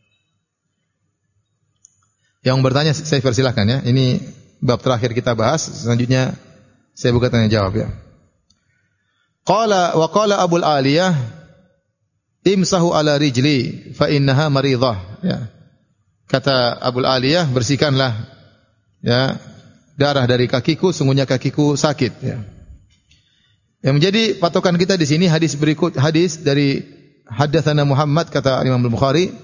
Yang bertanya saya persilahkan, ya. Ini bab terakhir kita bahas. Selanjutnya saya buka tanya jawab, ya. Qala wa qala Abul Aliyah imsahu ala rijli fa innaha maridah, ya. Kata Abul Aliyah, bersihkanlah, ya, darah dari kakiku, sungguhnya kakiku sakit, ya. Yang menjadi patokan kita di sini hadis berikut, hadis dari Haddatsana Muhammad kata Imam Al-Bukhari.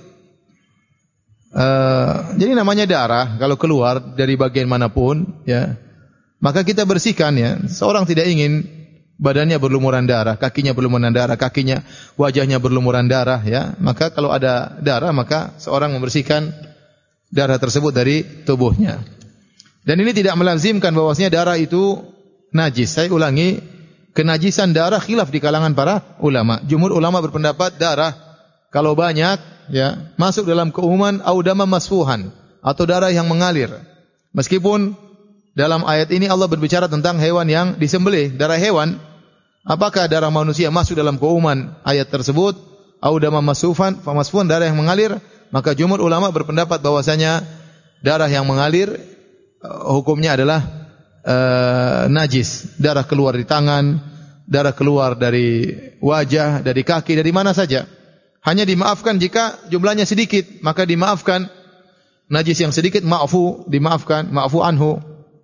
Uh, jadi namanya darah kalau keluar dari bagian manapun, ya, maka kita bersihkan, ya. Seorang tidak ingin badannya berlumuran darah, kakinya berlumuran darah, kakinya, wajahnya berlumuran darah, ya. Maka kalau ada darah, maka seorang membersihkan darah tersebut dari tubuhnya. Dan ini tidak melazimkan bahwasanya darah itu najis. Saya ulangi, kenajisan darah khilaf di kalangan para ulama. Jumhur ulama berpendapat darah kalau banyak, ya, masuk dalam keumuman audama masfuhan, atau darah yang mengalir. Meskipun dalam ayat ini Allah berbicara tentang hewan yang disembelih, darah hewan. Apakah darah manusia masuk dalam keumuman ayat tersebut? Audama masfuhan, famasfuhan, darah yang mengalir. Maka jumhur ulama berpendapat bahwasanya darah yang mengalir hukumnya adalah uh, najis. Darah keluar di tangan, darah keluar dari wajah, dari kaki, dari mana saja. Hanya dimaafkan jika jumlahnya sedikit, maka dimaafkan. Najis yang sedikit ma'fu, dimaafkan, ma'fu anhu.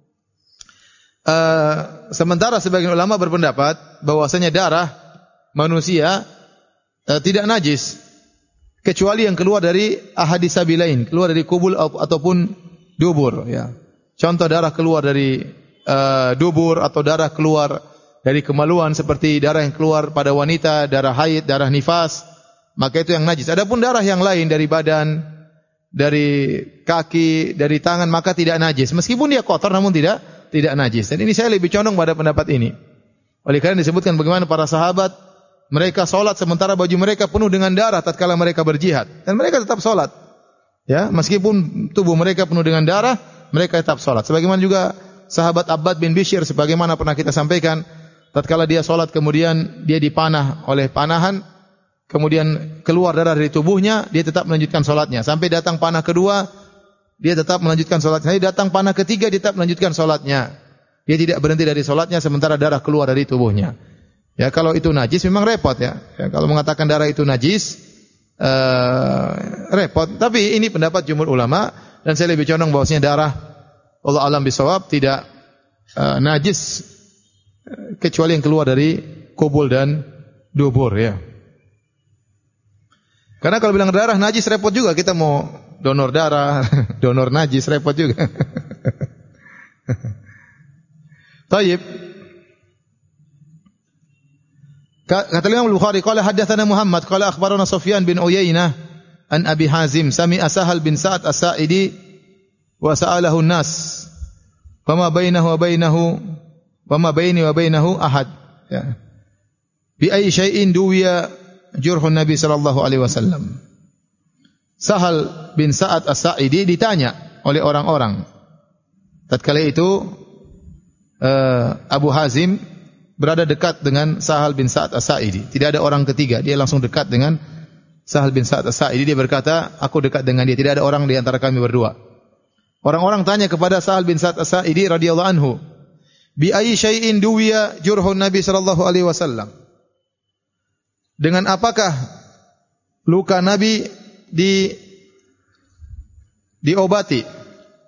Uh, sementara sebagian ulama berpendapat bahwasanya darah manusia uh, tidak najis kecuali yang keluar dari ahadis sabilain, keluar dari kubul ataupun dubur, ya. Contoh darah keluar dari uh, dubur atau darah keluar dari kemaluan seperti darah yang keluar pada wanita, darah haid, darah nifas, maka itu yang najis. Adapun darah yang lain dari badan, dari kaki, dari tangan, maka tidak najis. Meskipun dia kotor namun tidak tidak najis. Dan ini saya lebih condong pada pendapat ini. Oleh karena disebutkan bagaimana para sahabat mereka solat sementara baju mereka penuh dengan darah tatkala mereka berjihad, dan mereka tetap solat. Ya, meskipun tubuh mereka penuh dengan darah, mereka tetap solat. Sebagaimana juga sahabat Abbad bin Bishr, sebagaimana pernah kita sampaikan, tatkala dia solat kemudian dia dipanah oleh panahan, kemudian keluar darah dari tubuhnya, dia tetap melanjutkan solatnya. Sampai datang panah kedua, dia tetap melanjutkan solatnya. Sampai datang panah ketiga, dia tetap melanjutkan solatnya. Dia tidak berhenti dari solatnya sementara darah keluar dari tubuhnya. Ya, kalau itu najis memang repot, ya. Ya, kalau mengatakan darah itu najis, uh, repot. Tapi ini pendapat jumhur ulama, dan saya lebih condong bahwasanya darah, Allah alam bisawab, tidak uh, najis uh, kecuali yang keluar dari kubul dan dubur, ya. Karena kalau bilang darah najis repot juga, kita mau donor darah, donor najis repot juga. Tayyib. Kata Imam Al-Bukhari, qala haddatsana Muhammad, qala akhbarana Sufyan bin Uyainah an Abi Hazim, sami'a Sahal bin Sa'ad As-Sa'idi wa sa'alahu an-nas, fama bainahu wa bainahu wama baini wa bainahu ahad. Ya. Bi ayyi syai'in duwiya jurhun Nabi sallallahu alaihi wasallam. Sahal bin Sa'ad As-Sa'idi ditanya oleh orang-orang. Tatkala itu uh, Abu Hazim berada dekat dengan Sahal bin Sa'ad As-Sa'idi. Tidak ada orang ketiga, dia langsung dekat dengan Sahal bin Sa'ad As-Sa'idi. Dia berkata, aku dekat dengan dia, tidak ada orang di antara kami berdua. Orang-orang tanya kepada Sahal bin Sa'ad As-Sa'idi radhiyallahu anhu, bi ayyi syai'in duwiya jurhun Nabi sallallahu alaihi wasallam. Dengan apakah luka Nabi di diobati?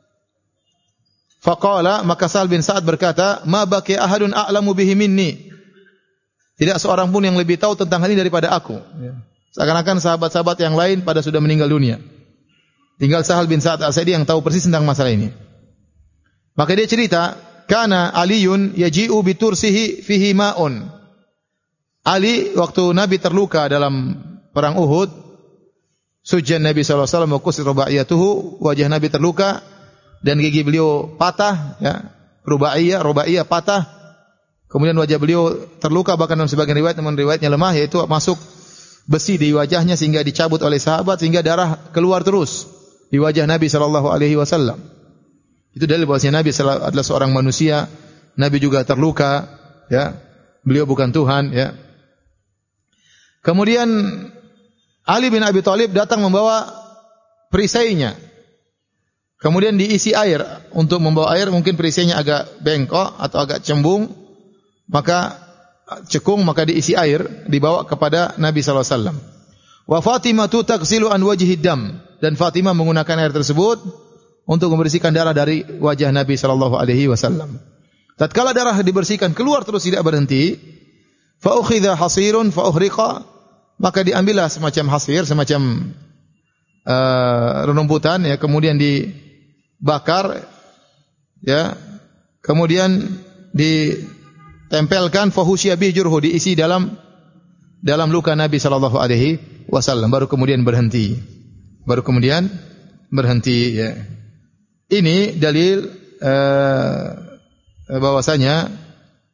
Faqala, maka Sahal bin Sa'ad berkata, ma baqi ahadun a'lamu bihi minni. Tidak seorang pun yang lebih tahu tentang hal ini daripada aku. Seakan-akan sahabat-sahabat yang lain pada sudah meninggal dunia. Tinggal Sahal bin Sa'ad As-Sa'idi yang tahu persis tentang masalah ini. Maka dia cerita, kana Aliyun yaji'u bitursihi fihi ma'un. Ali waktu Nabi terluka dalam perang Uhud, sujjan Nabi sallallahu alaihi wasallam wa kusir rubaiyatuhu, wajah Nabi terluka dan gigi beliau patah, ya, rubaiyah, rubaiyah patah. Kemudian wajah beliau terluka, bahkan dalam sebagian riwayat, namun riwayatnya lemah, yaitu masuk besi di wajahnya sehingga dicabut oleh sahabat sehingga darah keluar terus di wajah Nabi sallallahu alaihi wasallam. Itu dalil bahwasanya Nabi adalah seorang manusia, Nabi juga terluka, ya. Beliau bukan Tuhan, ya. Kemudian Ali bin Abi Thalib datang membawa perisainya. Kemudian diisi air. Untuk membawa air mungkin perisainya agak bengkok atau agak cembung, maka cekung, maka diisi air, dibawa kepada Nabi sallallahu alaihi wasallam. Wa Fatimah tu taghsilu an wajhi dam, dan Fatimah menggunakan air tersebut untuk membersihkan darah dari wajah Nabi sallallahu alaihi wasallam. Tatkala darah dibersihkan keluar terus tidak berhenti, Fa ukhidha hasirun fa uhriqa, maka diambillah semacam hasir, semacam uh, renumputan ya, kemudian dibakar ya, kemudian ditempelkan fa husya bi jurhu, diisi dalam dalam luka Nabi sallallahu alaihi wasallam, baru kemudian berhenti. Baru kemudian berhenti ya. Ini dalil uh, bahwasanya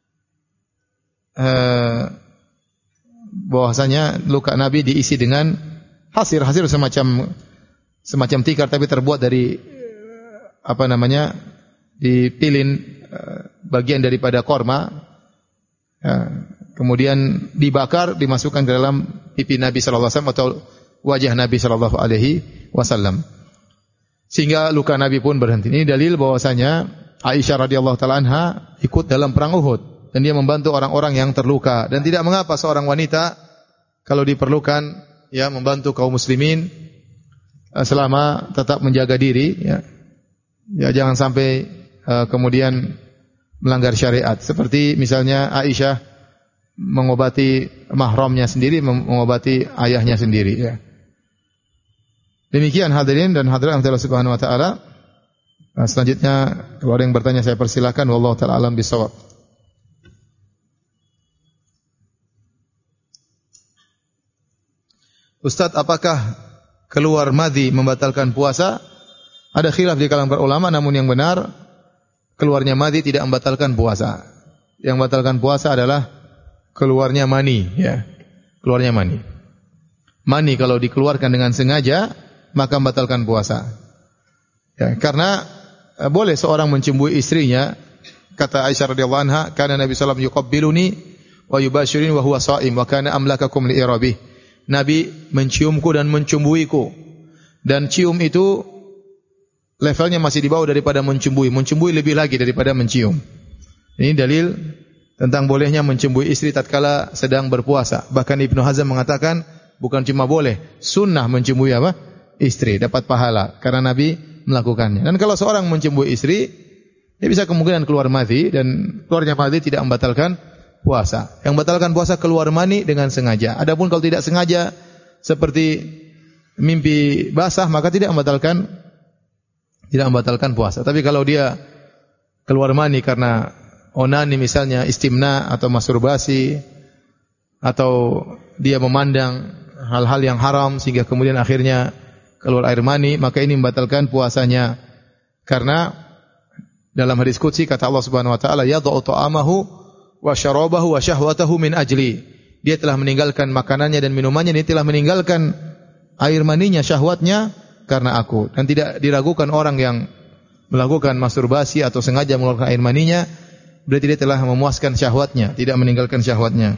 Uh, bahwasanya luka Nabi diisi dengan hasir, hasir semacam semacam tikar tapi terbuat dari apa namanya dipilin uh, bagian daripada korma, uh, kemudian dibakar, dimasukkan ke dalam pipi Nabi sallallahu alaihi wasallam atau wajah Nabi sallallahu alaihi wasallam, sehingga luka Nabi pun berhenti. Ini dalil bahwasanya Aisyah radhiyallahu taala anha ikut dalam perang Uhud dan dia membantu orang-orang yang terluka, dan tidak mengapa seorang wanita kalau diperlukan ya membantu kaum muslimin selama tetap menjaga diri ya. Ya jangan sampai uh, kemudian melanggar syariat. Seperti misalnya Aisyah mengobati mahramnya sendiri, mengobati ayahnya sendiri ya. Demikian hadirin dan hadirat Allah Subhanahu wa taala. Nah, selanjutnya kalau ada yang bertanya saya persilakan, wallahu taala alam bisawab. Ustaz, apakah keluar madhi membatalkan puasa? Ada khilaf di kalangan para ulama, namun yang benar keluarnya madhi tidak membatalkan puasa. Yang membatalkan puasa adalah keluarnya mani, ya. Keluarnya mani. Mani kalau dikeluarkan dengan sengaja maka membatalkan puasa. Ya, karena eh, boleh seorang mencembui istrinya. Kata Aisyah radhiyallahu anha, "Kana Nabi sallallahu alaihi wasallam yuqabbiluni wa yubashirini wa huwa sha'im wa kana amlakakum li irabih." Nabi menciumku dan mencumbuiku. Dan cium itu levelnya masih di bawah daripada mencumbui. Mencumbui lebih lagi daripada mencium. Ini dalil tentang bolehnya mencumbui istri tatkala sedang berpuasa. Bahkan Ibnu Hazm mengatakan bukan cuma boleh, sunnah mencumbui apa? Istri, dapat pahala karena Nabi melakukannya. Dan kalau seorang mencumbui istri, dia bisa kemungkinan keluar madhi, dan keluarnya madhi tidak membatalkan puasa. Yang membatalkan puasa keluar mani dengan sengaja. Adapun kalau tidak sengaja seperti mimpi basah maka tidak membatalkan tidak membatalkan puasa. Tapi kalau dia keluar mani karena onani misalnya, istimna atau masturbasi, atau dia memandang hal-hal yang haram sehingga kemudian akhirnya keluar air mani, maka ini membatalkan puasanya. Karena dalam hadis qudsi kata Allah Subhanahu wa taala, yad'u ta'amahu wa syarabahu wa syahwatahu min ajli. Dia telah meninggalkan makanannya dan minumannya, dia telah meninggalkan air maninya, syahwatnya karena aku. Dan tidak diragukan orang yang melakukan masturbasi atau sengaja mengeluarkan air maninya, berarti dia telah memuaskan syahwatnya, tidak meninggalkan syahwatnya.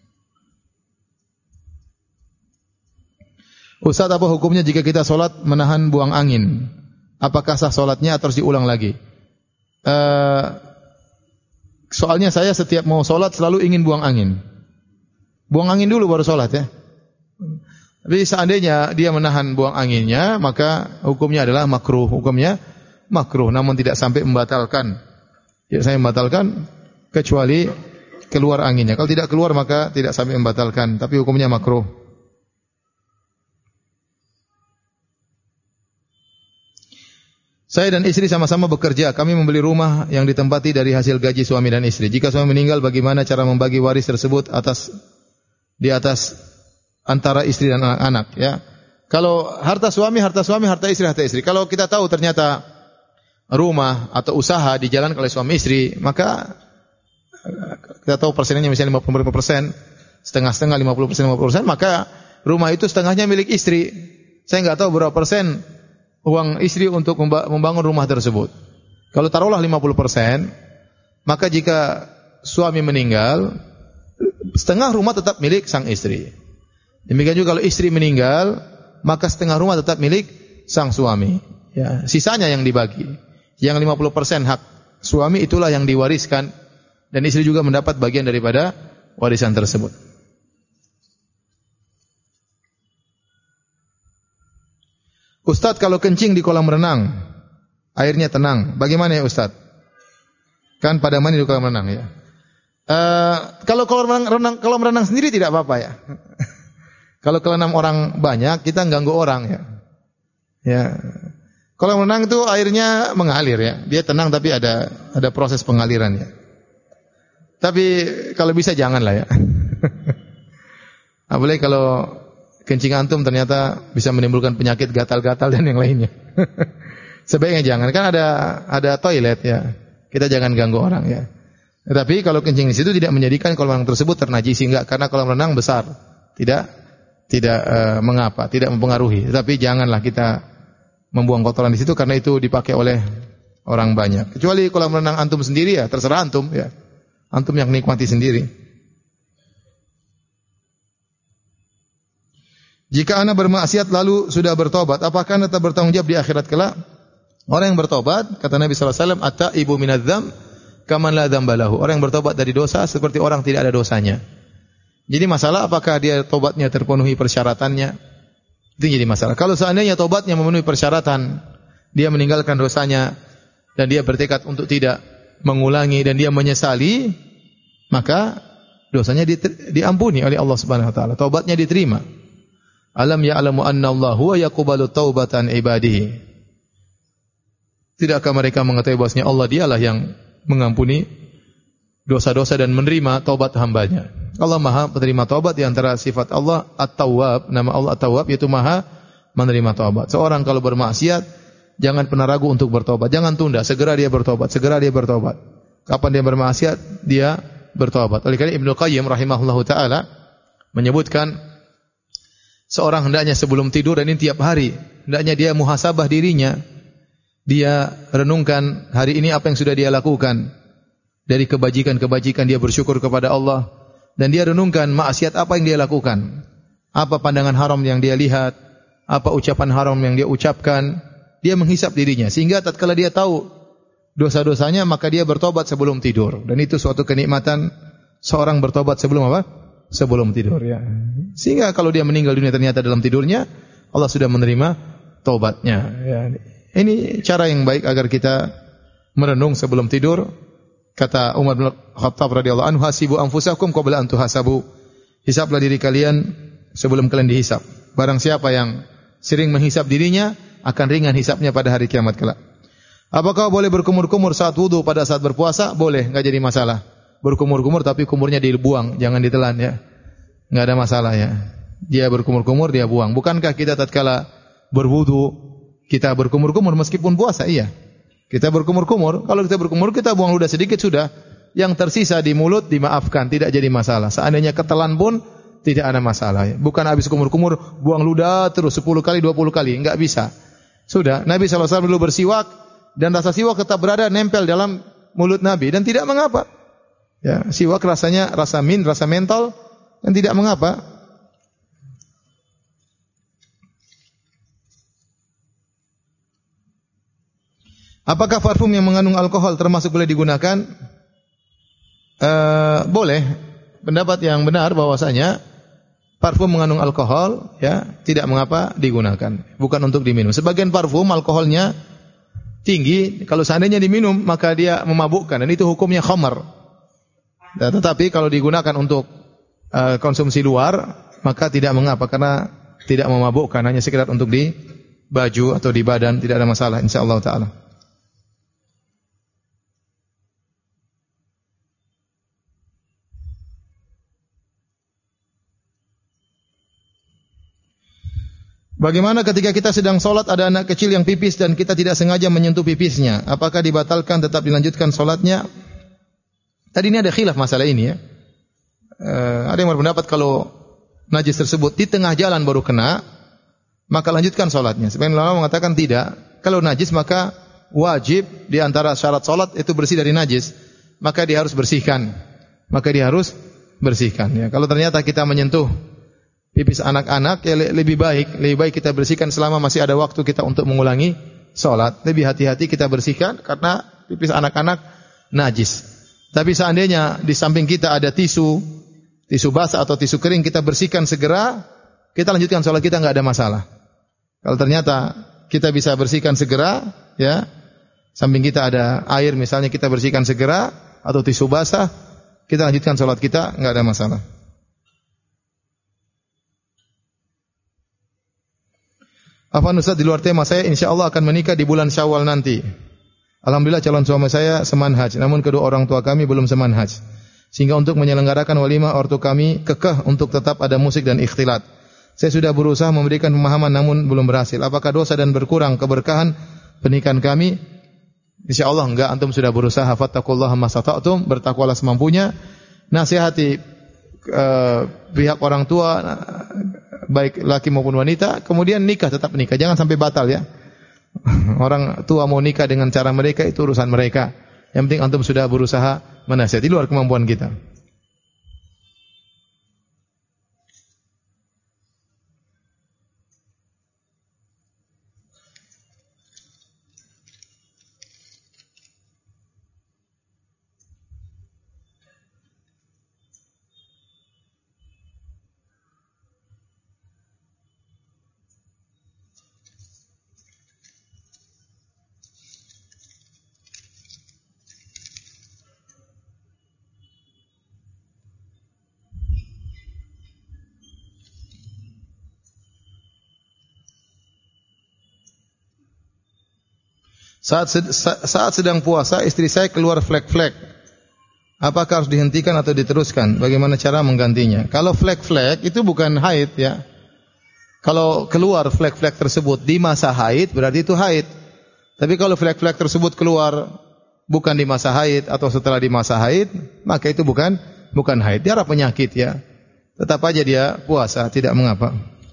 Ustaz, apa hukumnya jika kita solat menahan buang angin? Apakah sah solatnya atau harus diulang lagi? Uh, soalnya saya setiap mau solat selalu ingin buang angin. Buang angin dulu baru solat ya. Tapi seandainya dia menahan buang anginnya, maka hukumnya adalah makruh. Hukumnya makruh, namun tidak sampai membatalkan. Tidak sampai membatalkan kecuali keluar anginnya. Kalau tidak keluar maka tidak sampai membatalkan, tapi hukumnya makruh. Saya dan istri sama-sama bekerja. Kami membeli rumah yang ditempati dari hasil gaji suami dan istri. Jika suami meninggal, bagaimana cara membagi waris tersebut atas di atas antara istri dan anak-anak? Ya, kalau harta suami, harta suami, harta istri, harta istri. Kalau kita tahu ternyata rumah atau usaha dijalankan oleh suami istri, maka kita tahu persennya misalnya lima puluh persen, setengah-setengah lima puluh persen, lima puluh persen, maka rumah itu setengahnya milik istri. Saya enggak tahu berapa persen uang istri untuk membangun rumah tersebut. Kalau taruhlah lima puluh persen, maka jika suami meninggal, setengah rumah tetap milik sang istri. Demikian juga kalau istri meninggal, maka setengah rumah tetap milik sang suami. Ya, sisanya yang dibagi. Yang lima puluh persen hak suami itulah yang diwariskan, dan istri juga mendapat bagian daripada warisan tersebut. Ustaz, kalau kencing di kolam renang, airnya tenang, bagaimana ya Ustaz? Kan pada mandi di kolam renang ya. Uh, kalau kolam renang, renang kalau renang sendiri tidak apa-apa ya. Kalau kolam orang banyak, kita ganggu orang ya. Ya. Kolam renang itu airnya mengalir ya. Dia tenang tapi ada ada proses pengaliran ya. Tapi kalau bisa janganlah ya. Apalagi kalau kencing antum ternyata bisa menimbulkan penyakit gatal-gatal dan yang lainnya. Sebaiknya jangan. Kan ada ada toilet ya. Kita jangan ganggu orang ya. Tetapi kalau kencing di situ tidak menjadikan kolam renang tersebut ternajisi, enggak, karena kolam renang besar. Tidak tidak uh, mengapa, tidak mempengaruhi. Tetapi janganlah kita membuang kotoran di situ karena itu dipakai oleh orang banyak. Kecuali kolam renang antum sendiri ya, terserah antum ya. Antum yang nikmati sendiri. Jika ana bermaksiat lalu sudah bertobat, apakah anda tetap bertanggung jawab di akhirat kelak? Orang yang bertobat, kata Nabi sallallahu alaihi wasallam, at-taibu minadz-dzam kaman la dzamba lahu. Orang yang bertobat dari dosa seperti orang tidak ada dosanya. Jadi masalah apakah dia tobatnya terpenuhi persyaratannya? Itu jadi masalah. Kalau seandainya tobatnya memenuhi persyaratan, dia meninggalkan dosanya dan dia bertekad untuk tidak mengulangi dan dia menyesali, maka dosanya diampuni oleh Allah Subhanahu wa taala. Taubatnya diterima. Alam ya'lamu anna Allah huwa yaqbalu taubatan ibadihi. Tidakkah mereka mengetahui bahwasanya Allah dialah yang mengampuni dosa-dosa dan menerima taubat hambanya. Allah Maha penerima taubat, di antara sifat Allah At-Tawwab, nama Allah At-Tawwab yaitu Maha menerima taubat. Seorang kalau bermaksiat jangan pernah ragu untuk bertobat. Jangan tunda, segera dia bertobat, segera dia bertobat. Kapan dia bermaksiat, dia bertobat. Oleh karena Ibnu Qayyim rahimahullahu taala menyebutkan seorang hendaknya sebelum tidur, dan ini tiap hari, hendaknya dia muhasabah dirinya. Dia renungkan hari ini apa yang sudah dia lakukan. Dari kebajikan-kebajikan dia bersyukur kepada Allah, dan dia renungkan maksiat apa yang dia lakukan. Apa pandangan haram yang dia lihat, apa ucapan haram yang dia ucapkan. Dia menghisap dirinya sehingga tatkala dia tahu dosa-dosanya maka dia bertobat sebelum tidur, dan itu suatu kenikmatan seorang bertobat sebelum apa? Sebelum tidur ya. Sehingga kalau dia meninggal dunia ternyata dalam tidurnya Allah sudah menerima taubatnya ya. Ini cara yang baik agar kita merenung sebelum tidur. Kata Umar bin Khattab radhiyallahu anhu, hasibu anfusakum qabla an tuhasabu. Hisablah diri kalian sebelum kalian dihisab. Barang siapa yang sering menghisab dirinya akan ringan hisabnya pada hari kiamat kelak. Apakah boleh berkumur-kumur saat wudu pada saat berpuasa? Boleh, enggak jadi masalah. Berkumur-kumur tapi kumurnya dibuang, jangan ditelan ya. Enggak ada masalah ya. Dia berkumur-kumur, dia buang. Bukankah kita tatkala berwudu kita berkumur-kumur meskipun puasa? Iya. Kita berkumur-kumur, kalau kita berkumur kita buang ludah sedikit sudah. Yang tersisa di mulut dimaafkan, tidak jadi masalah. Seandainya ketelan pun tidak ada masalah ya. Bukan habis kumur-kumur buang ludah terus sepuluh kali, dua puluh kali, enggak bisa. Sudah, Nabi sallallahu alaihi wasallam dulu bersiwak dan rasa siwak tetap berada nempel dalam mulut Nabi dan tidak mengapa. Ya, siwak rasanya rasa mint, rasa mentol dan tidak mengapa. Apakah parfum yang mengandung alkohol termasuk boleh digunakan? Uh, boleh. Pendapat yang benar bahwasanya parfum mengandung alkohol ya tidak mengapa digunakan, bukan untuk diminum. Sebagian parfum alkoholnya tinggi, kalau seandainya diminum maka dia memabukkan dan itu hukumnya khamar. Ya, tetapi kalau digunakan untuk uh, konsumsi luar maka tidak mengapa karena tidak memabukkan, hanya sekedar untuk di baju atau di badan, tidak ada masalah insyaallah taala. Bagaimana ketika kita sedang sholat ada anak kecil yang pipis dan kita tidak sengaja menyentuh pipisnya? Apakah dibatalkan, tetap dilanjutkan sholatnya? Tadi ini ada khilaf masalah ini ya. E, ada yang berpendapat kalau najis tersebut di tengah jalan baru kena, maka lanjutkan sholatnya. Sebagian ulama mengatakan tidak. Kalau najis maka wajib di antara syarat sholat itu bersih dari najis. Maka dia harus bersihkan. Maka dia harus bersihkan. Ya. Kalau ternyata kita menyentuh pipis anak-anak, ya lebih baik, lebih baik kita bersihkan selama masih ada waktu kita untuk mengulangi sholat. Lebih hati-hati kita bersihkan karena pipis anak-anak najis. Tapi seandainya di samping kita ada tisu, tisu basah atau tisu kering, kita bersihkan segera, kita lanjutkan sholat kita, nggak ada masalah. Kalau ternyata kita bisa bersihkan segera, ya, samping kita ada air misalnya kita bersihkan segera atau tisu basah, kita lanjutkan salat kita, enggak ada masalah. Afwan Ustaz, di luar tema, saya insyaallah akan menikah di bulan Syawal nanti. Alhamdulillah calon suami saya semanhaj, namun kedua orang tua kami belum semanhaj. Sehingga untuk menyelenggarakan walimah ortu kami kekeh untuk tetap ada musik dan ikhtilat. Saya sudah berusaha memberikan pemahaman namun belum berhasil. Apakah dosa dan berkurang keberkahan pernikahan kami? Insyaallah enggak, antum sudah berusaha. Fattaqullaha masata'tum, bertakwalah semampunya. Nasihati uh, pihak orang tua, baik laki maupun wanita, kemudian nikah, tetap nikah, jangan sampai batal ya. Orang tua mau nikah dengan cara mereka itu urusan mereka. Yang penting antum sudah berusaha menasihati, di luar kemampuan kita. Saat saat sedang puasa, istri saya keluar flek-flek. Apakah harus dihentikan atau diteruskan? Bagaimana cara menggantinya? Kalau flek-flek itu bukan haid ya. Kalau keluar flek-flek tersebut di masa haid, berarti itu haid. Tapi kalau flek-flek tersebut keluar bukan di masa haid atau setelah di masa haid, maka itu bukan bukan haid. Dia adalah penyakit ya. Tetap aja dia puasa, tidak mengapa.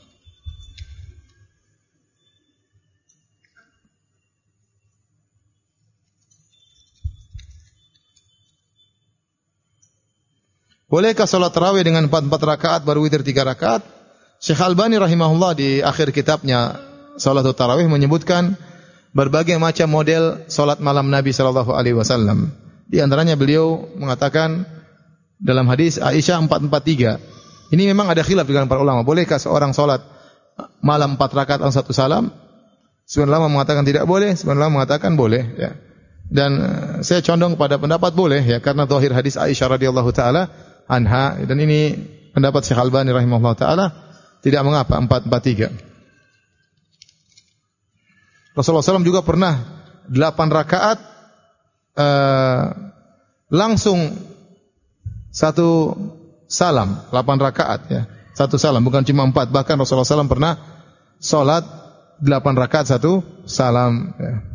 Bolehkah salat tarawih dengan empat empat rakaat baru witir tiga rakaat? Syekh Albani rahimahullah di akhir kitabnya Salatul Tarawih menyebutkan berbagai macam model salat malam Nabi sallallahu alaihi wasallam. Di antaranya beliau mengatakan dalam hadis Aisyah empat empat tiga. Ini memang ada khilaf dengan para ulama. Bolehkah seorang salat malam empat rakaat atau satu salam? Sebagian ulama mengatakan tidak boleh, sebagian ulama mengatakan boleh ya. Dan saya condong pada pendapat boleh ya, karena zahir hadis Aisyah radhiyallahu taala anha, dan ini pendapat Syekh Albani rahimahullah taala, tidak mengapa empat empat tiga. Rasulullah shallallahu alaihi wasallam juga pernah delapan rakaat uh, langsung satu salam, delapan rakaat ya, satu salam, bukan cuma empat. Bahkan Rasulullah shallallahu alaihi wasallam pernah salat delapan rakaat satu salam ya.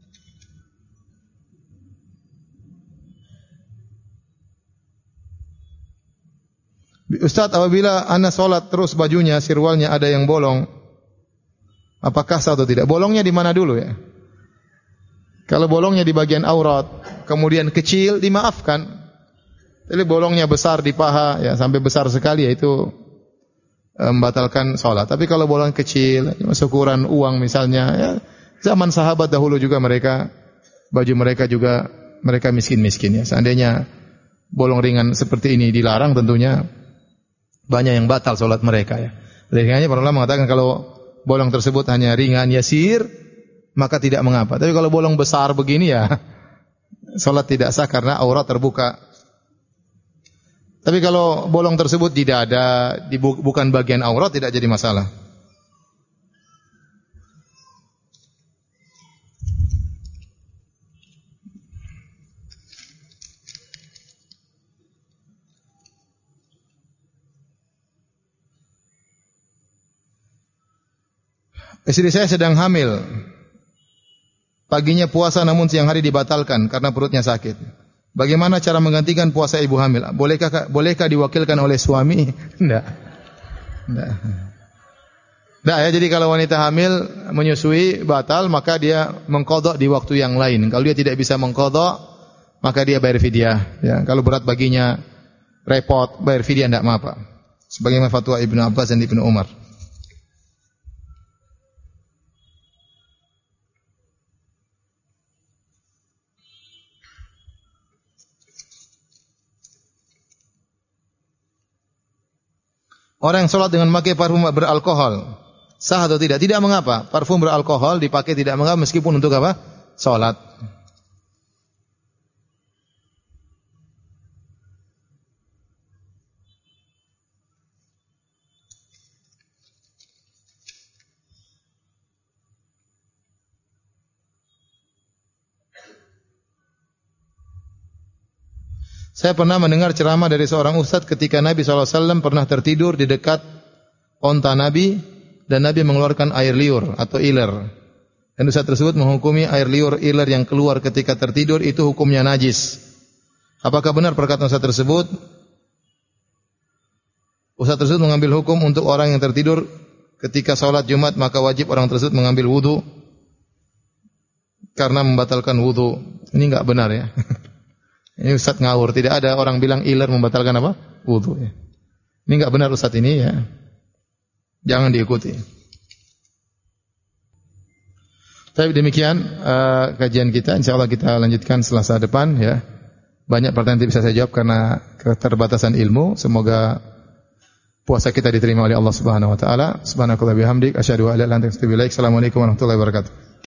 Ustaz, apabila ana salat terus bajunya, sirwalnya ada yang bolong, apakah sah atau tidak? Bolongnya di mana dulu ya? Kalau bolongnya di bagian aurat, kemudian kecil, dimaafkan. Jadi bolongnya besar di paha, ya sampai besar sekali, ya itu membatalkan salat. Tapi kalau bolong kecil, seukuran uang misalnya, ya, zaman sahabat dahulu juga mereka, baju mereka juga, mereka miskin-miskin ya. Seandainya bolong ringan seperti ini dilarang, tentunya banyak yang batal salat mereka ya. Oleh para ulama mengatakan kalau bolong tersebut hanya ringan yasir, maka tidak mengapa. Tapi kalau bolong besar begini ya, salat tidak sah karena aurat terbuka. Tapi kalau bolong tersebut di dada, di bu- bukan bagian aurat, tidak jadi masalah. Istri saya sedang hamil. Paginya puasa namun siang hari dibatalkan karena perutnya sakit. Bagaimana cara menggantikan puasa ibu hamil? Bolehkah bolehkah diwakilkan oleh suami? Tidak. Tidak. Tidak ya, jadi kalau wanita hamil menyusui batal, maka dia mengqadha di waktu yang lain. Kalau dia tidak bisa mengqadha, maka dia bayar fidyah. Ya, kalau berat baginya repot, bayar fidyah tidak apa-apa. Sebagaimana fatwa Ibnu Abbas dan Ibnu Umar. Orang yang sholat dengan memakai parfum beralkohol, sah atau tidak? Tidak mengapa. Parfum beralkohol dipakai tidak mengapa meskipun untuk apa? Sholat. Saya pernah mendengar ceramah dari seorang ustadz ketika Nabi shallallahu alaihi wasallam pernah tertidur di dekat onta Nabi dan Nabi mengeluarkan air liur atau iler. Dan ustadz tersebut menghukumi air liur iler yang keluar ketika tertidur itu hukumnya najis. Apakah benar perkataan ustadz tersebut? Ustadz tersebut mengambil hukum untuk orang yang tertidur ketika salat Jumat, maka wajib orang tersebut mengambil wudu karena membatalkan wudu. Ini enggak benar ya. Ini ustadz ngawur. Tidak ada orang bilang iler membatalkan apa? Wudu ya. Ini enggak benar ustadz ini ya. Jangan diikuti. Tapi demikian uh, kajian kita. Insyaallah kita lanjutkan Selasa depan ya. Banyak pertanyaan yang bisa saya jawab karena keterbatasan ilmu. Semoga puasa kita diterima oleh Allah Subhanahu wa taala. Subhanakallahumma bihamdik asyhadu an la ilaha illa anta astaghfiruka wa atubu ilaik. Assalamualaikum warahmatullahi wabarakatuh.